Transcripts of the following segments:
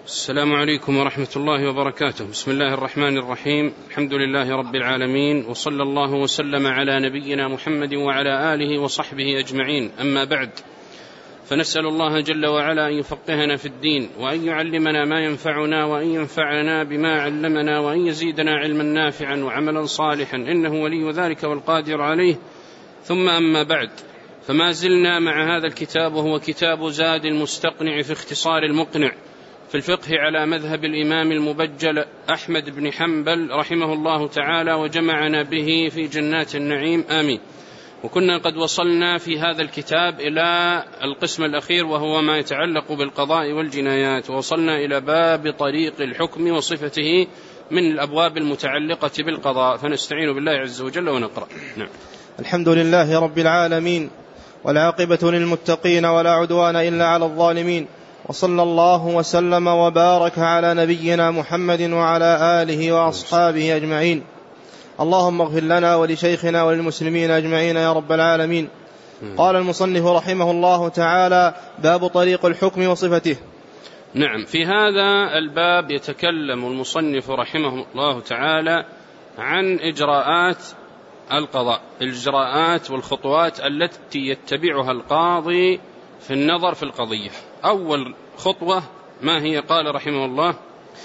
السلام عليكم ورحمة الله وبركاته. بسم الله الرحمن الرحيم. الحمد لله رب العالمين، وصلى الله وسلم على نبينا محمد وعلى آله وصحبه أجمعين. أما بعد، فنسأل الله جل وعلا أن يفقهنا في الدين، وأن يعلمنا ما ينفعنا، وأن ينفعنا بما علمنا، وأن يزيدنا علما نافعا وعملا صالحا، إنه ولي ذلك والقادر عليه. ثم أما بعد، فما زلنا مع هذا الكتاب، وهو كتاب زاد المستقنع في اختصار المقنع في الفقه على مذهب الإمام المبجل أحمد بن حنبل رحمه الله تعالى، وجمعنا به في جنات النعيم، آمين. وكنا قد وصلنا في هذا الكتاب إلى القسم الأخير، وهو ما يتعلق بالقضاء والجنايات، ووصلنا إلى باب طريق الحكم وصفته من الأبواب المتعلقة بالقضاء، فنستعين بالله عز وجل ونقرأ. نعم. الحمد لله رب العالمين، والعاقبة للمتقين، ولا عدوان إلا على الظالمين، وصلى الله وسلم وبارك على نبينا محمد وعلى آله وأصحابه أجمعين. اللهم اغفر لنا ولشيخنا وللمسلمين أجمعين يا رب العالمين. قال المصنف رحمه الله تعالى: باب طريق الحكم وصفته. نعم، في هذا الباب يتكلم المصنف رحمه الله تعالى عن إجراءات القضاء، الإجراءات والخطوات التي يتبعها القاضي في النظر في القضية. أول خطوة ما هي؟ قال رحمه الله: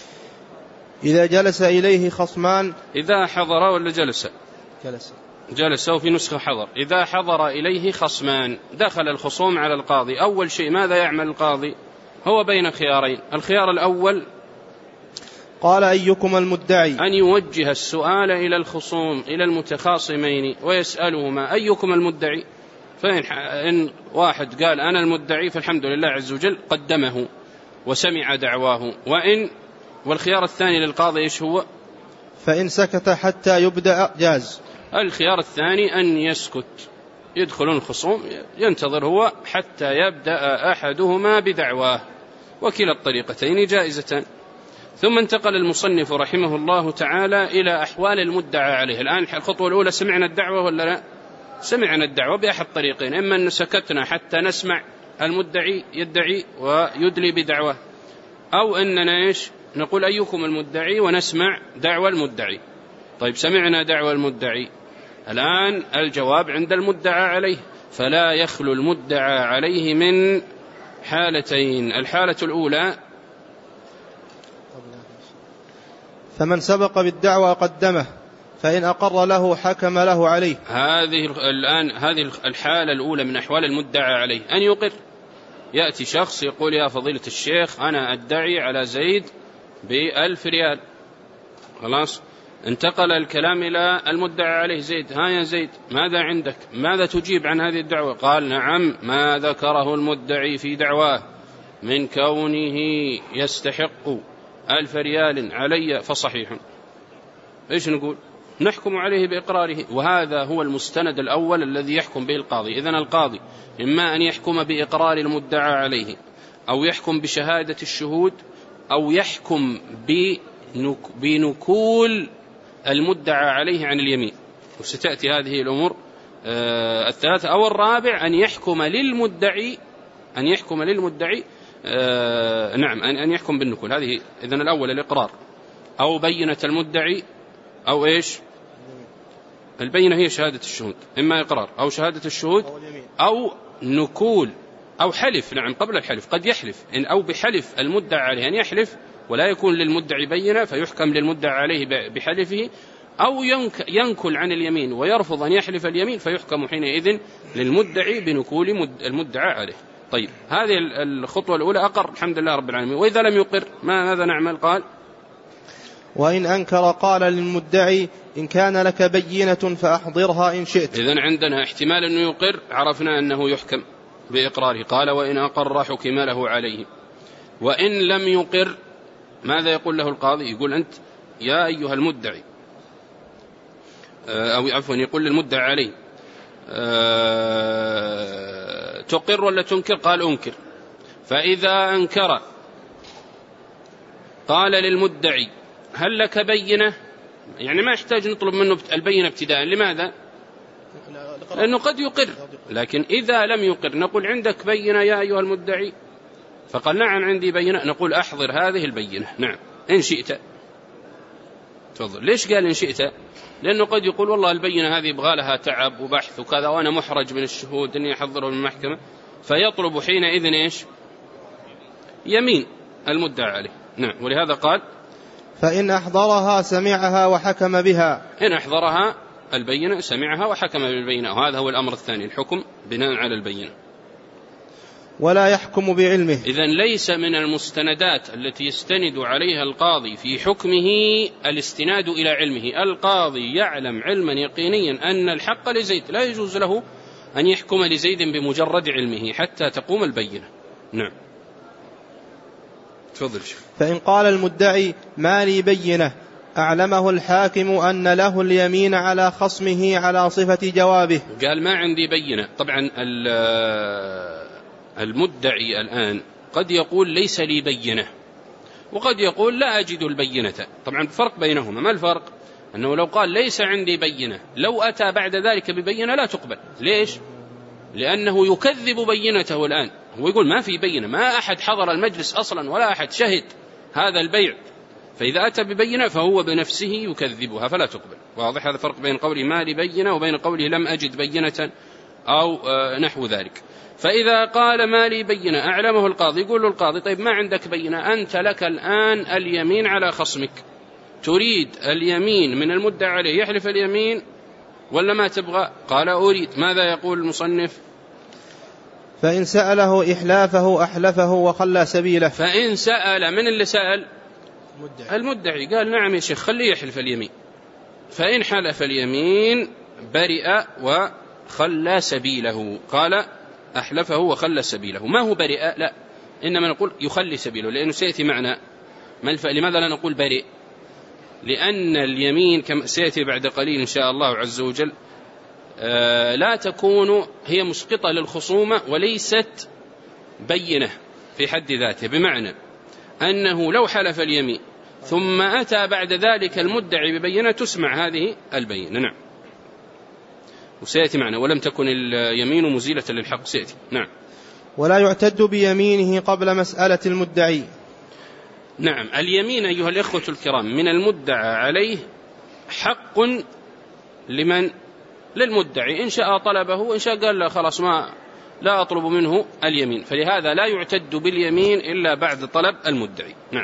إذا جلس إليه خصمان. إذا حضر ولا جلس؟ جلس، وفي نسخة حضر. إذا حضر إليه خصمان، دخل الخصوم على القاضي، أول شيء ماذا يعمل القاضي؟ هو بين خيارين. الخيار الأول قال: أيكم المدعي، أن يوجه السؤال إلى الخصوم، إلى المتخاصمين، ويسألهما أيكم المدعي. فإن واحد قال أنا المدعي، فالحمد لله عز وجل قدمه وسمع دعواه. والخيار الثاني للقاضي إيش هو؟ فإن سكت حتى يبدأ جاز. الخيار الثاني أن يسكت، يدخلون الخصوم، ينتظر هو حتى يبدأ أحدهما بدعواه، وكلا الطريقتين جائزتان. ثم انتقل المصنف رحمه الله تعالى إلى أحوال المدعى عليه. الآن الخطوة الأولى سمعنا الدعوة ولا لا؟ سمعنا الدعوة بأحد طريقين: إما أن سكتنا حتى نسمع المدعي يدعي ويدلي بدعوة، أو أننا إيش؟ نقول أيكم المدعي ونسمع دعوة المدعي. طيب، سمعنا دعوة المدعي، الآن الجواب عند المدعى عليه، فلا يخلو المدعى عليه من حالتين. الحالة الأولى: فمن سبق بالدعوة قدمه، فإن أقر له حكم له عليه. هذه الحالة الأولى من أحوال المدعى عليه، أن يقر. يأتي شخص يقول: يا فضيلة الشيخ، أنا أدعي على زيد ب1000 ريال. خلاص، انتقل الكلام إلى المدعى عليه زيد: ها يا زيد، ماذا عندك؟ ماذا تجيب عن هذه الدعوة؟ قال: نعم، ما ذكره المدعي في دعواه من كونه يستحق 1000 ريال علي فصحيح. إيش نقول؟ نحكم عليه بإقراره، وهذا هو المستند الأول الذي يحكم به القاضي. إذن القاضي إما أن يحكم بإقرار المدعى عليه، أو يحكم بشهادة الشهود، أو يحكم بنكول المدعى عليه عن اليمين، وستأتي هذه الأمور الثلاثة. أو الرابع أن يحكم للمدعي، نعم، أن يحكم بالنكول. هذه إذن الأول الإقرار، أو بينة المدعي، أو إيش؟ البينة هي شهادة الشهود، إما إقرار أو شهادة الشهود أو نكول أو حلف. نعم، قبل الحلف قد يحلف، أو بحلف المدعى عليه، أن يحلف ولا يكون للمدعي بينة فيحكم للمدعى عليه بحلفه، أو ينكل عن اليمين ويرفض أن يحلف اليمين، فيحكم حينئذ للمدعي بنكول المدعى عليه. طيب، هذه الخطوة الأولى، أقر الحمد لله رب العالمين. وإذا لم يقر ماذا نعمل؟ قال: وإن أنكر قال للمدعي: إن كان لك بينة فأحضرها إن شئت. إذن عندنا احتمال أنه يقر، عرفنا أنه يحكم بإقراره. قال: وإن أقر حكم له عليه. وإن لم يقر ماذا يقول له القاضي؟ يقول: أنت يا أيها المدعي، أو عفوا يقول للمدعي عليه: تقر ولا تنكر؟ قال: أنكر. فإذا أنكر قال للمدعي: هل لك بينة؟ يعني ما يحتاج نطلب منه البينة ابتداء. لماذا؟ لأنه قد يقر. لكن إذا لم يقر نقول: عندك بينة يا أيها المدعي؟ فقال نعم عندي بينة، نقول أحضر هذه البينة. نعم إن شئت. تفضل. ليش قال إن شئت؟ لأنه قد يقول والله البينة هذه يبغى لها تعب وبحث وكذا وأنا محرج من الشهود أني أحضره من المحكمة، فيطلب حينئذ إيش؟ يمين المدعى عليه. نعم. ولهذا قال فإن أحضرها سمعها وحكم بها. إن أحضرها البينة سمعها وحكم بالبينة، وهذا هو الأمر الثاني، الحكم بناء على البينة. ولا يحكم بعلمه. إذن ليس من المستندات التي يستند عليها القاضي في حكمه الاستناد إلى علمه. القاضي يعلم علما يقينيا أن الحق لزيد، لا يجوز له أن يحكم لزيد بمجرد علمه حتى تقوم البينة. نعم. تفضل. فإن قال المدعي ما لي بينة أعلمه الحاكم أن له اليمين على خصمه على صفة جوابه. قال ما عندي بينة. طبعا المدعي الآن قد يقول ليس لي بينة، وقد يقول لا أجد البينة. طبعا الفرق بينهما، ما الفرق؟ أنه لو قال ليس عندي بينة، لو أتى بعد ذلك ببينة لا تقبل. ليش؟ لأنه يكذب بينته الآن، هو يقول ما في بينة، ما أحد حضر المجلس أصلا ولا أحد شهد هذا البيع، فإذا أتى ببينة فهو بنفسه يكذبها فلا تقبل. واضح هذا الفرق بين قوله ما لي بينة وبين قوله لم أجد بينة أو نحو ذلك. فإذا قال ما لي بينة أعلمه القاضي، يقول له القاضي طيب ما عندك بينة، أنت لك الآن اليمين على خصمك، تريد اليمين من المدعى عليه يحلف اليمين ولا ما تبغى؟ قال أريد. ماذا يقول المصنف؟ فإن سأله إحلافه أحلفه وخلى سبيله. فإن سأل، من اللي سأل؟ المدعي. قال نعم يا شيخ خليه يحلف اليمين. فإن حلف اليمين برئ وخلى سبيله. قال أحلفه وخلى سبيله. ما هو برئ، لا، إنما نقول يخلي سبيله، لأنه سيأتي معنا لماذا لا نقول برئ؟ لأن اليمين كما سيأتي بعد قليل إن شاء الله عز وجل لا تكون هي مسقطة للخصومة وليست بينة في حد ذاته، بمعنى أنه لو حلف اليمين ثم أتى بعد ذلك المدعي ببينة تسمع هذه البينة. نعم. وسيأتي معنا ولم تكن اليمين مزيلة للحق، سيأتي. نعم. ولا يعتد بيمينه قبل مسألة المدعي. نعم. اليمين أيها الإخوة الكرام من المدعى عليه حق لمن؟ للمدعي، إن شاء طلبه وإن شاء قال لا خلاص ما لا أطلب منه اليمين، فلهذا لا يعتد باليمين إلا بعد طلب المدعي. نعم.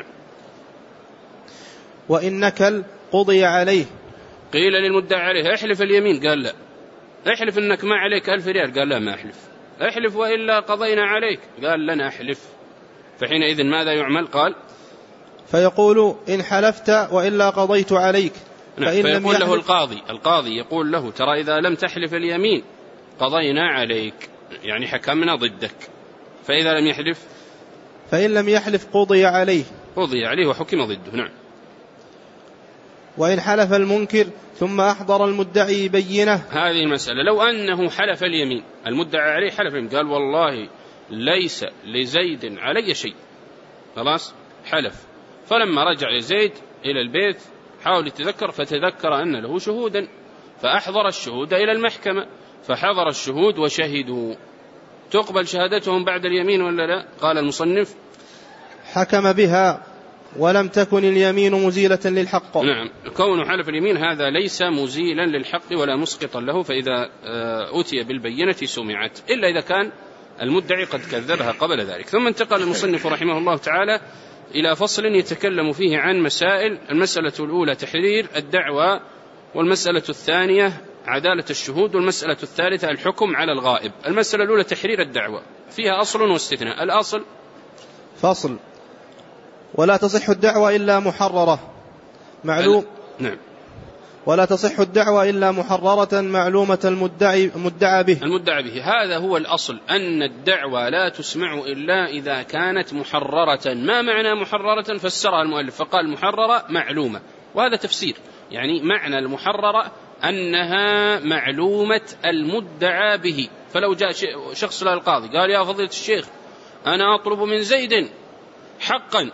وإن نكل قضي عليه. قيل للمدعي عليه احلف اليمين، قال لا. احلف إنك ما عليك 1000 ريال، قال لا ما أحلف. احلف وإلا قضينا عليك، قال لن أحلف. فحينئذ ماذا يعمل؟ قال فيقول إن حلفت وإلا قضيت عليك. نعم. فيقول له القاضي يقول له ترى إذا لم تحلف اليمين قضينا عليك، يعني حكمنا ضدك. فإذا لم يحلف، فإن لم يحلف قضي عليه وحكم ضده. نعم. وإن حلف المنكر ثم أحضر المدعي بينة. هذه المسألة لو أنه حلف اليمين، المدعى عليه حلف اليمين، قال والله ليس لزيد علي شيء، خلاص حلف. فلما رجع زيد إلى البيت حاول يتذكر فتذكر أن له شهودا، فأحضر الشهود إلى المحكمة، فحضر الشهود وشهدوا، تقبل شهادتهم بعد اليمين ولا لا؟ قال المصنف حكم بها ولم تكن اليمين مزيلة للحق. نعم. كون حلف اليمين هذا ليس مزيلا للحق ولا مسقطا له، فإذا أتي بالبينة سمعت، إلا إذا كان المدعي قد كذبها قبل ذلك. ثم انتقل المصنف رحمه الله تعالى إلى فصل يتكلم فيه عن مسائل. المسألة الأولى تحرير الدعوى، والمسألة الثانية عدالة الشهود، والمسألة الثالثة الحكم على الغائب. المسألة الأولى تحرير الدعوى، فيها أصل واستثناء. الأصل فصل ولا تصح الدعوى إلا محررة معلوم. نعم. ولا تصح الدعوى إلا محررة معلومة المدعى به. هذا هو الأصل، أن الدعوى لا تسمع إلا إذا كانت محررة. ما معنى محررة؟ فسرها المؤلف فقال محررة معلومة، وهذا تفسير، يعني معنى المحررة أنها معلومة المدعى به. فلو جاء شخص للقاضي قال يا فضيلة الشيخ أنا أطلب من زيد حقا،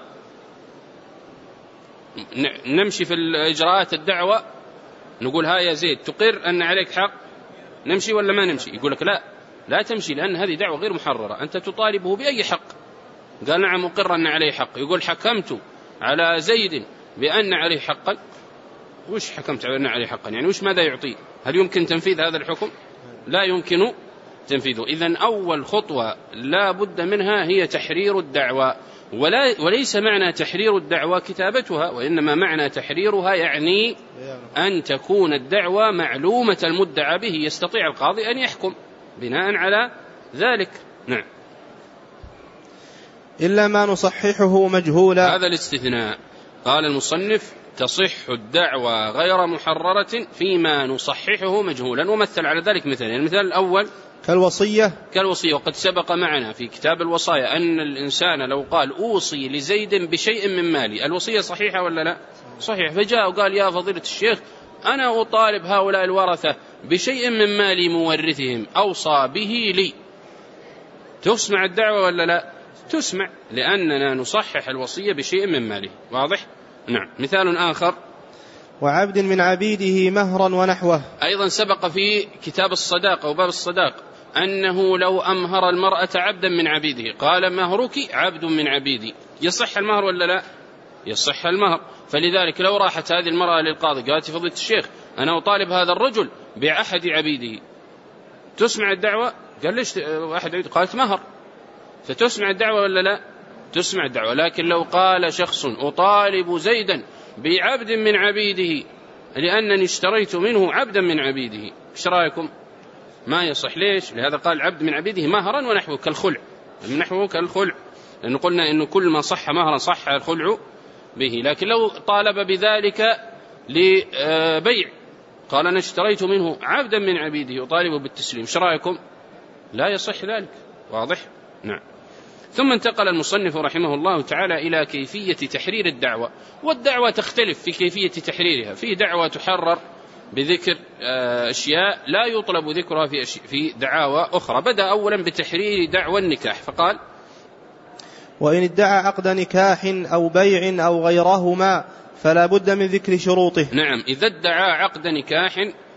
نمشي في الإجراءات الدعوة نقول ها يا زيد تقر أن عليك حق، نمشي ولا ما نمشي؟ يقول لك لا تمشي، لأن هذه دعوة غير محررة، أنت تطالبه بأي حق. قال نعم مقر أن عليه حق، يقول حكمت على زيد بأن عليه حقا. وش حكمت على أن عليه حقا؟ يعني وش ماذا يعطي؟ هل يمكن تنفيذ هذا الحكم؟ لا يمكن تنفيذه. إذن أول خطوة لا بد منها هي تحرير الدعوة، وليس معنى تحرير الدعوة كتابتها، وإنما معنى تحريرها يعني أن تكون الدعوة معلومة المدعى به، يستطيع القاضي أن يحكم بناء على ذلك. نعم. إلا ما نصححه مجهولا. هذا الاستثناء. قال المصنف تصح الدعوة غير محررة فيما نصححه مجهولا، ومثل على ذلك مثلا. المثال الأول كالوصية، وقد سبق معنا في كتاب الوصايا أن الإنسان لو قال أوصي لزيد بشيء من مالي، الوصية صحيحة ولا لا؟ صحيح. فجاء وقال يا فضيلة الشيخ أنا أطالب هؤلاء الورثة بشيء من مالي مورثهم أوصى به لي، تسمع الدعوة ولا لا؟ تسمع، لأننا نصحح الوصية بشيء من ماله. واضح؟ نعم. مثال آخر وعبد من عبيده مهرا ونحوه. أيضا سبق في كتاب الصداقة وباب الصداق أنه لو أمهر المرأة عبدا من عبيده قال مهرك عبد من عبيدي، يصح المهر ولا لا؟ يصح المهر. فلذلك لو راحت هذه المرأة للقاضي قالت فضيلة الشيخ أنا أطالب هذا الرجل بأحد عبيده، تسمع الدعوة؟ قال ليش أحد عبيده؟ قالت مهر، فتسمع الدعوة ولا لا؟ تسمع الدعوة. لكن لو قال شخص أطالب زيدا بعبد من عبيده لأنني اشتريت منه عبدا من عبيده، ايش رأيكم؟ ما يصح. ليش؟ لهذا قال عبد من عبيده مهرا ونحوه كالخلع، نحوه كالخلع، لأنه قلنا إنه كل ما صح مهرا صح الخلع به. لكن لو طالب بذلك لبيع قال أنا اشتريت منه عبدا من عبيده أطالبه بالتسليم، ايش رأيكم؟ لا يصح ذلك. واضح؟ نعم. ثم انتقل المصنف رحمه الله تعالى إلى كيفية تحرير الدعوة، والدعوة تختلف في كيفية تحريرها. في دعوة تحرر بذكر أشياء لا يطلب ذكرها في دعاوى أخرى. بدأ أولا بتحرير دعوى النكاح فقال وإن ادعى عقد نكاح أو بيع أو غيرهما فلا بد من ذكر شروطه. نعم. إذا ادعى عقد نكاح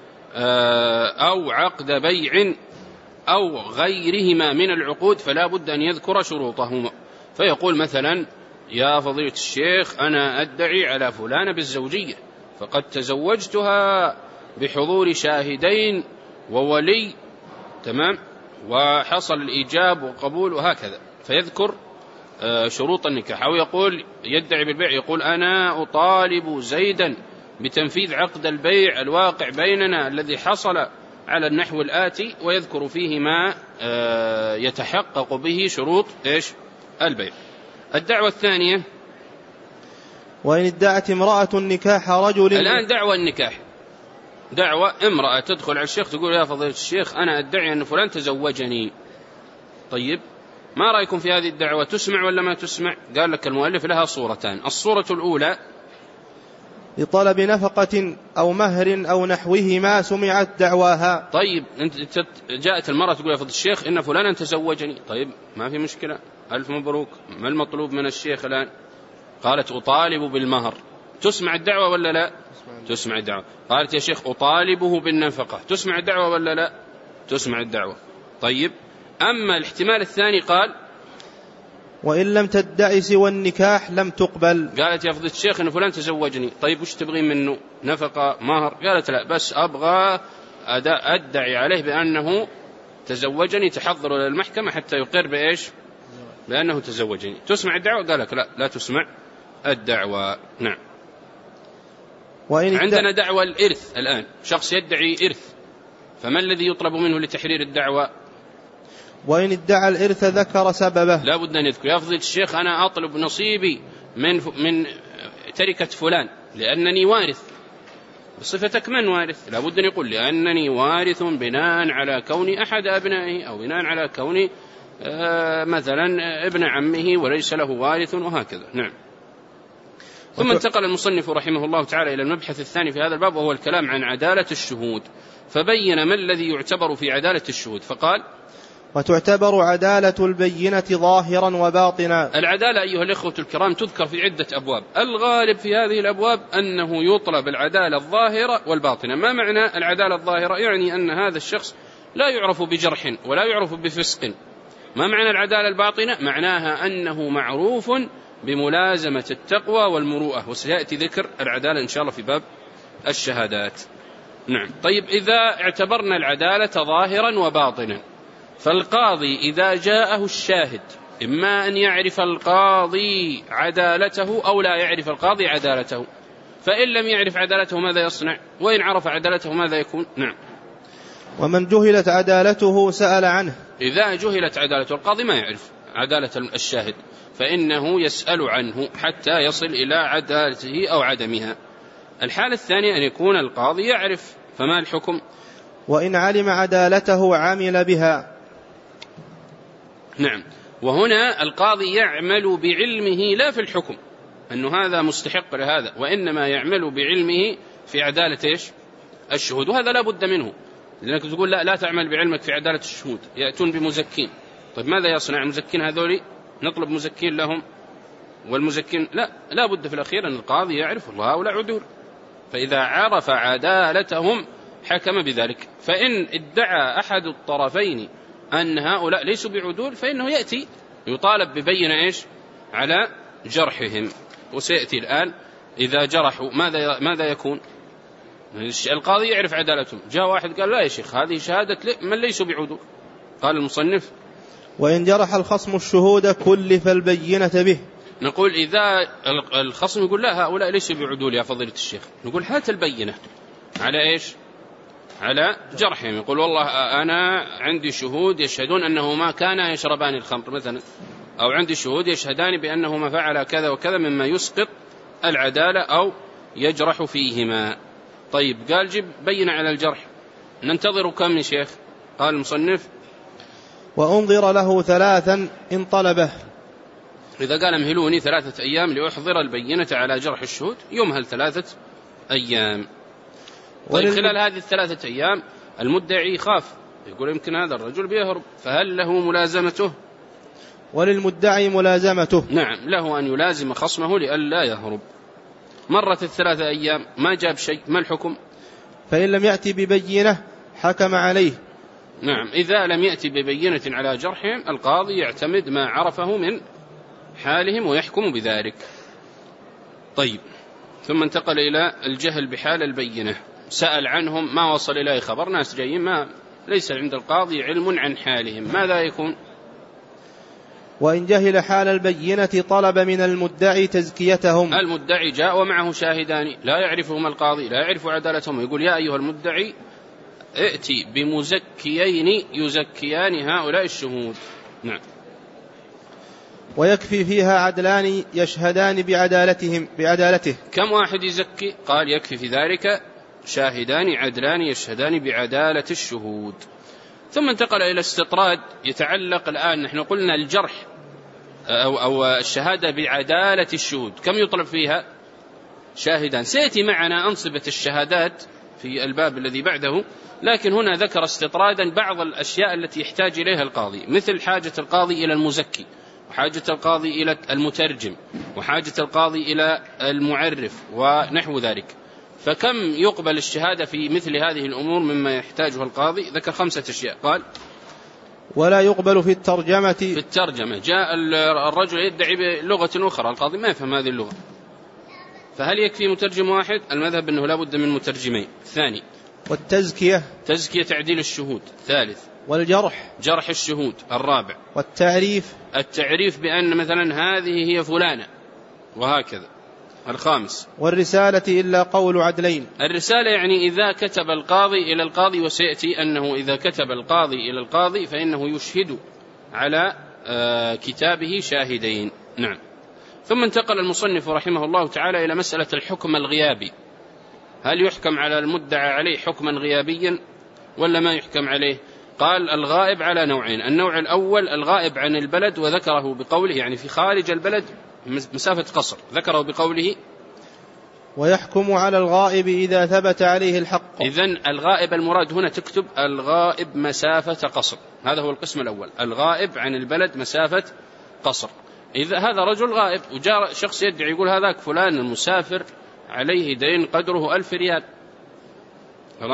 أو عقد بيع أو غيرهما من العقود فلا بد أن يذكر شروطهما. فيقول مثلا يا فضيلة الشيخ أنا أدعي على فلانة بالزوجية فقد تزوجتها بحضور شاهدين وولي، تمام، وحصل الإيجاب وقبول وهكذا، فيذكر شروط النكاح. أو يقول يدعي بالبيع، يقول أنا أطالب زيدا بتنفيذ عقد البيع الواقع بيننا الذي حصل على النحو الآتي، ويذكر فيه ما يتحقق به شروط إيش؟ البيع. الدعوة الثانية وإن ادعت امرأة نكاح رجل. الآن دعوة النكاح، دعوة امرأة تدخل على الشيخ تقول يا فضيلة الشيخ أنا أدعي أن فلان تزوجني. طيب ما رأيكم في هذه الدعوة؟ تسمع ولا ما تسمع؟ قال لك المؤلف لها صورتان. الصورة الأولى لطلب نفقة أو مهر أو نحوهما سمعت دعواها. طيب أنت جاءت المرأة تقول يا فضيلة الشيخ إن فلانا تزوجني، طيب ما في مشكلة، ألف مبروك، ما المطلوب من الشيخ الآن؟ قالت أطالب بالمهر، تسمع الدعوة ولا لا؟ تسمع الدعوة. قالت يا شيخ أطالبه بالنفقة، تسمع الدعوة ولا لا؟ تسمع الدعوة. طيب أما الاحتمال الثاني قال وإن لم تدعي سوى النكاح لم تقبل. قالت يا فضيلة الشيخ إن فلان تزوجني، طيب وش تبغين منه؟ نفقة، مهر؟ قالت لا، بس أبغى أدعي عليه بأنه تزوجني، تحضر للمحكمة حتى يقر بإيش؟ بأنه تزوجني. تسمع الدعوة؟ قال لك لا، لا تسمع الدعوة. نعم. عندنا دعوة الإرث الآن، شخص يدعي إرث، فما الذي يطلب منه لتحرير الدعوة؟ وإن ادعى الإرث ذكر سببه، لا بد أن يذكر. يا فضيلة الشيخ أنا أطلب نصيبي من تركة فلان لأنني وارث. بصفتك من وارث؟ لا بد أن يقول لأنني وارث بناء على كوني أحد أبنائه، أو بناء على كوني مثلا ابن عمه وليس له وارث، وهكذا. نعم. ثم انتقل المصنف رحمه الله تعالى إلى المبحث الثاني في هذا الباب، وهو الكلام عن عدالة الشهود، فبين ما الذي يعتبر في عدالة الشهود، فقال وتعتبر عدالة البينة ظاهرا وباطنا. العدالة أيها الإخوة الكرام تذكر في عدة أبواب، الغالب في هذه الأبواب أنه يطلب العدالة الظاهرة والباطنة. ما معنى العدالة الظاهرة؟ يعني أن هذا الشخص لا يعرف بجرح ولا يعرف بفسق، ما معنى العدالة الباطنة؟ معناها أنه معروف بملازمة التقوى والمروءة، وسيأتي ذكر العدالة إن شاء الله في باب الشهادات. نعم. طيب إذا اعتبرنا العدالة ظاهرا وباطنا، فالقاضي إذا جاءه الشاهد إما أن يعرف القاضي عدالته أو لا يعرف القاضي عدالته، فإن لم يعرف عدالته ماذا يصنع؟ وإن عرف عدالته ماذا يكون؟ نعم. ومن جهلت عدالته سأل عنه. إذا جهلت عدالته، القاضي ما يعرف عدالة الشاهد، فإنه يسأل عنه حتى يصل إلى عدالته أو عدمها. الحالة الثانية أن يكون القاضي يعرف، فما الحكم؟ وإن علم عدالته عمل بها. نعم. وهنا القاضي يعمل بعلمه لا في الحكم أنه هذا مستحق لهذا، وإنما يعمل بعلمه في عدالة إيش؟ الشهود، وهذا لا بد منه، لأنك تقول لا تعمل بعلمك في عدالة الشهود، يأتون بمزكين. طيب ماذا يصنع المزكين هذولي؟ نطلب مزكين لهم، والمزكين لا بد في الأخير أن القاضي يعرف الله هؤلاء عدول، فإذا عرف عدالتهم حكم بذلك. فإن ادعى أحد الطرفين أن هؤلاء ليسوا بعدول، فإنه يأتي يطالب ببينة إيش؟ على جرحهم. وسيأتي الآن إذا جرحوا ماذا يكون؟ القاضي يعرف عدالتهم، جاء واحد قال لا يا شيخ هذه شهادة من ليسوا بعدول، قال المصنف وإن جرح الخصم الشهود كلف البينة به. نقول إذا الخصم يقول لا هؤلاء ليسوا بعدول يا فضيلة الشيخ، نقول هات البينة على إيش؟ على جرحهم. يقول والله أنا عندي شهود يشهدون أنه ما كان يشربان الخمر مثلا، أو عندي شهود يشهدان بأنه ما فعل كذا وكذا مما يسقط العدالة أو يجرح فيهما. طيب قال جيب بينة على الجرح، ننتظر كم يا شيخ؟ قال المصنف وأنظر له 3 إن طلبه. إذا قال امهلوني 3 أيام لأحضر البينة على جرح الشهود، يمهل 3 أيام. طيب خلال هذه 3 أيام المدعي خاف، يقول يمكن هذا الرجل بيهرب، فهل له ملازمته؟ وللمدعي ملازمته. نعم، له أن يلازم خصمه لئلا يهرب. مرت 3 أيام ما جاب شيء، ما الحكم؟ فإن لم يأتي ببينة حكم عليه. نعم، إذا لم يأتي ببينة على جرحهم القاضي يعتمد ما عرفه من حالهم ويحكم بذلك. طيب، ثم انتقل إلى الجهل بحال البينة، سأل عنهم ما وصل إليه خبر، ناس جايين ما ليس عند القاضي علم عن حالهم، ماذا يكون؟ وإن جهل حال البينة طلب من المدعي تزكيتهم. المدعي جاء ومعه شاهدان لا يعرفهما القاضي، لا يعرف عدالتهم، يقول يا أيها المدعي ائتي بمزكيين يزكيان هؤلاء الشهود. نعم. ويكفي فيها عدلان يشهدان بعدالته. كم واحد يزكي؟ قال يكفي في ذلك شاهدان عدلان يشهدان بعدالة الشهود. ثم انتقل إلى استطراد يتعلق الآن، نحن قلنا الجرح أو الشهادة بعدالة الشهود كم يطلب فيها؟ شاهدان. سيأتي معنا أنصبة الشهادات في الباب الذي بعده، لكن هنا ذكر استطرادا بعض الأشياء التي يحتاج إليها القاضي، مثل حاجة القاضي إلى المزكي، وحاجة القاضي إلى المترجم، وحاجة القاضي إلى المعرف ونحو ذلك. فكم يقبل الشهادة في مثل هذه الأمور مما يحتاجها القاضي؟ ذكر 5 أشياء. قال ولا يقبل في الترجمة. في الترجمة جاء الرجل يدعي بلغة أخرى، القاضي ما يفهم هذه اللغة، فهل يكفي مترجم واحد؟ المذهب أنه لا بد من مترجمين. ثاني والتزكية، تزكية تعديل الشهود. ثالث والجرح، جرح الشهود. الرابع والتعريف، التعريف بأن مثلا هذه هي فلانة وهكذا. الخامس والرسالة إلا قول عدلين. الرسالة يعني إذا كتب القاضي إلى القاضي، وسيأتي أنه إذا كتب القاضي إلى القاضي فإنه يشهد على كتابه شاهدين. نعم. ثم انتقل المصنف رحمه الله تعالى إلى مسألة الحكم الغيابي، هل يحكم على المدعى عليه حكما غيابيا ولا ما يحكم عليه؟ قال الغائب على نوعين. النوع الأول الغائب عن البلد، وذكره بقوله يعني في خارج البلد مسافة قصر، ذكره بقوله ويحكم على الغائب إذا ثبت عليه الحق. إذن الغائب المراد هنا تكتب الغائب مسافة قصر، هذا هو القسم الأول، الغائب عن البلد مسافة قصر. إذا هذا رجل غائب وجاء شخص يدعي يقول هذاك فلان المسافر عليه دين قدره 1000 ريال، خلاص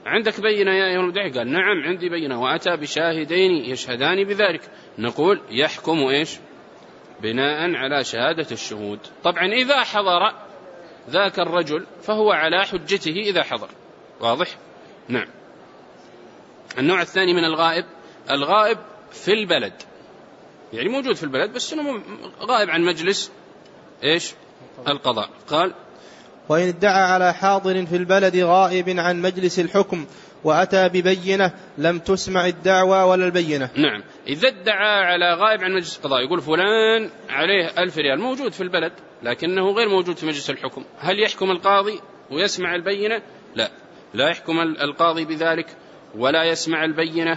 عندك بينة يا أيها المدعي؟ قال نعم عندي بينة، وأتى بشاهدين يشهدان بذلك، نقول يحكم إيش؟ بناء على شهادة الشهود. طبعا إذا حضر ذاك الرجل فهو على حجته إذا حضر. واضح؟ نعم. النوع الثاني من الغائب، الغائب في البلد، يعني موجود في البلد بس إنه غائب عن مجلس إيش؟ القضاء. قال وإن ادعى على حاضر في البلد غائب عن مجلس الحكم وأتى ببينة لم تسمع الدعوى ولا البينة. نعم، إذا ادعى على غائب عن مجلس القضاء، يقول فلان عليه 1000 ريال، موجود في البلد لكنه غير موجود في مجلس الحكم، هل يحكم القاضي ويسمع البينة؟ لا، لا يحكم القاضي بذلك ولا يسمع البينة،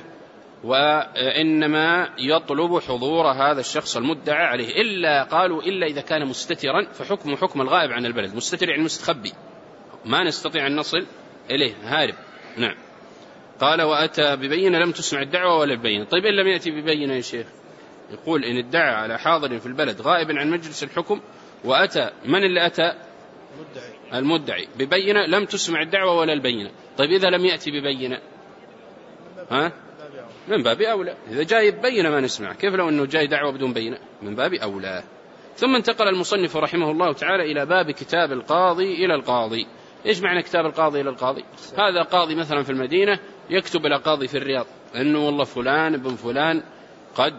وإنما يطلب حضور هذا الشخص المدعى عليه، إلا قالوا إلا إذا كان مستترا فحكم حكم الغائب عن البلد. مستتر يعني مستخبي، ما نستطيع أن نصل إليه، هارب. نعم. قال وأتى ببينة لم تسمع الدعوة ولا البينة. طيب إن لم يأتي ببينة يا شيخ؟ يقول إن ادعى على حاضر في البلد غائب عن مجلس الحكم وأتى، من اللي أتى؟ المدعي ببينة لم تسمع الدعوة ولا البينة. طيب إذا لم يأتي ببينة من باب أولى، إذا جاي ببينة ما نسمع، كيف لو أنه جاي دعوة بدون بينة؟ من باب أولى. ثم انتقل المصنف رحمه الله تعالى إلى باب كتاب القاضي إلى القاضي. إيش معنى كتاب القاضي إلى القاضي؟ هذا قاضي مثلا في المدينة يكتب إلى قاضي في الرياض أنه والله فلان ابن فلان قد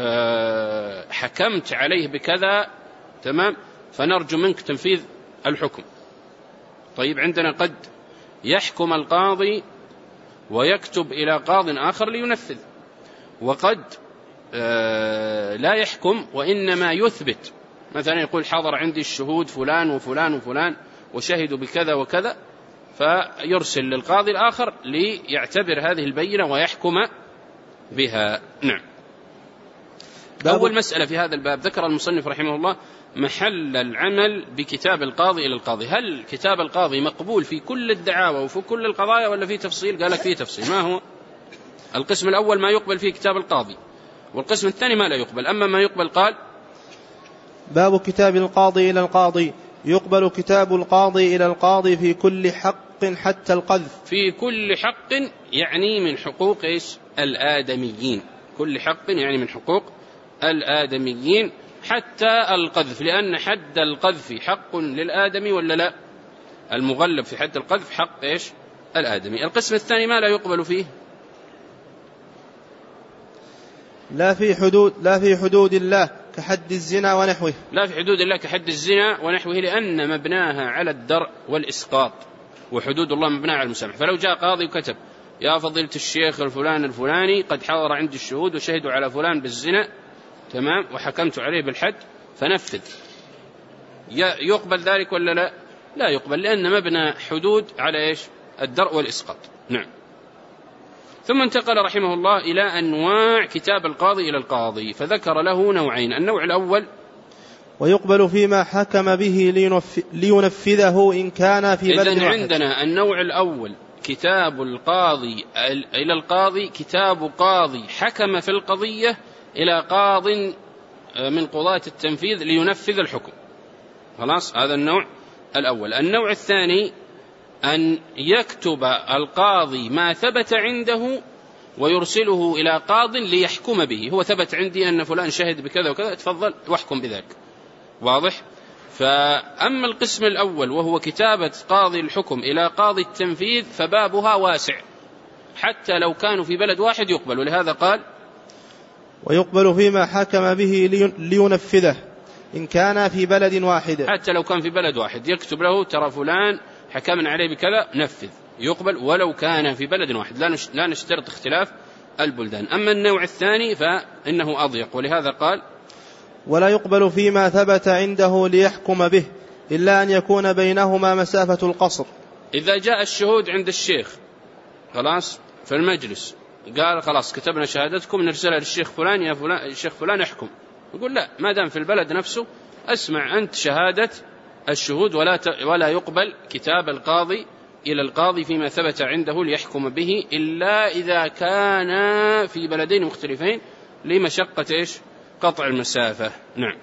حكمت عليه بكذا، تمام، فنرجو منك تنفيذ الحكم. طيب عندنا قد يحكم القاضي ويكتب إلى قاض آخر لينفذ، وقد لا يحكم وإنما يثبت، مثلا يقول حضر عندي الشهود فلان وفلان وفلان وشهدوا بكذا وكذا، فيرسل للقاضي الآخر ليعتبر هذه البينة ويحكم بها. نعم. أول مسألة في هذا الباب ذكر المصنف رحمه الله محل العمل بكتاب القاضي إلى القاضي. هل كتاب القاضي مقبول في كل الدعاوى وفي كل القضايا ولا في تفصيل؟ قال لك في تفصيل. ما هو؟ القسم الأول ما يقبل فيه كتاب القاضي، والقسم الثاني ما لا يقبل. أما ما يقبل قال باب كتاب القاضي إلى القاضي. يقبل كتاب القاضي إلى القاضي في كل حق حتى القذف. في كل حق يعني من حقوق إيش؟ الآدميين. كل حق يعني من حقوق الآدميين حتى القذف، لأن حد القذف حق للآدمي ولا لا؟ المغلب في حد القذف حق إيش؟ الآدمي. القسم الثاني ما لا يقبل فيه لا في حدود الله كحد الزنا ونحوه. لا في حدود الله كحد الزنا ونحوه، لأن مبناها على الدرء والإسقاط، وحدود الله مبناها على المسامح. فلو جاء قاضي وكتب يا فضيلة الشيخ الفلان الفلاني قد حضر عندي الشهود وشهدوا على فلان بالزنا، تمام، وحكمت عليه بالحد، فنفذ، يقبل ذلك ولا لا؟ لا يقبل، لأن مبنى حدود على إيش؟ الدرء والإسقاط. نعم. ثم انتقل رحمه الله إلى أنواع كتاب القاضي إلى القاضي، فذكر له نوعين. النوع الأول ويقبل فيما حكم به لينفذه إن كان في بلد واحد. عندنا النوع الأول كتاب القاضي إلى القاضي، كتاب قاضي حكم في القضية إلى قاض من قضاة التنفيذ لينفذ الحكم. خلاص، هذا النوع الأول. النوع الثاني أن يكتب القاضي ما ثبت عنده ويرسله إلى قاض ليحكم به. هو ثبت عندي أن فلان شهد بكذا وكذا، تفضل واحكم بذلك. واضح؟ فأما القسم الأول وهو كتابة قاضي الحكم إلى قاضي التنفيذ فبابها واسع، حتى لو كانوا في بلد واحد يقبل، ولهذا قال ويقبل فيما حكم به لينفذه إن كان في بلد واحد. حتى لو كان في بلد واحد يكتب له ترى فلان حكمنا عليه بكذا، نفذ، يقبل ولو كان في بلد واحد، لا نشترط اختلاف البلدان. أما النوع الثاني فإنه أضيق، ولهذا قال ولا يقبل فيما ثبت عنده ليحكم به إلا أن يكون بينهما مسافة القصر. إذا جاء الشهود عند الشيخ خلاص في المجلس قال خلاص كتبنا شهادتكم نرسلها للشيخ فلان، يا فلان الشيخ فلان يحكم، يقول لا، ما دام في البلد نفسه أسمع أنت شهادة الشهود، ولا يقبل كتاب القاضي إلى القاضي فيما ثبت عنده ليحكم به إلا إذا كان في بلدين مختلفين لمشقة إيش؟ قطع المسافة. نعم.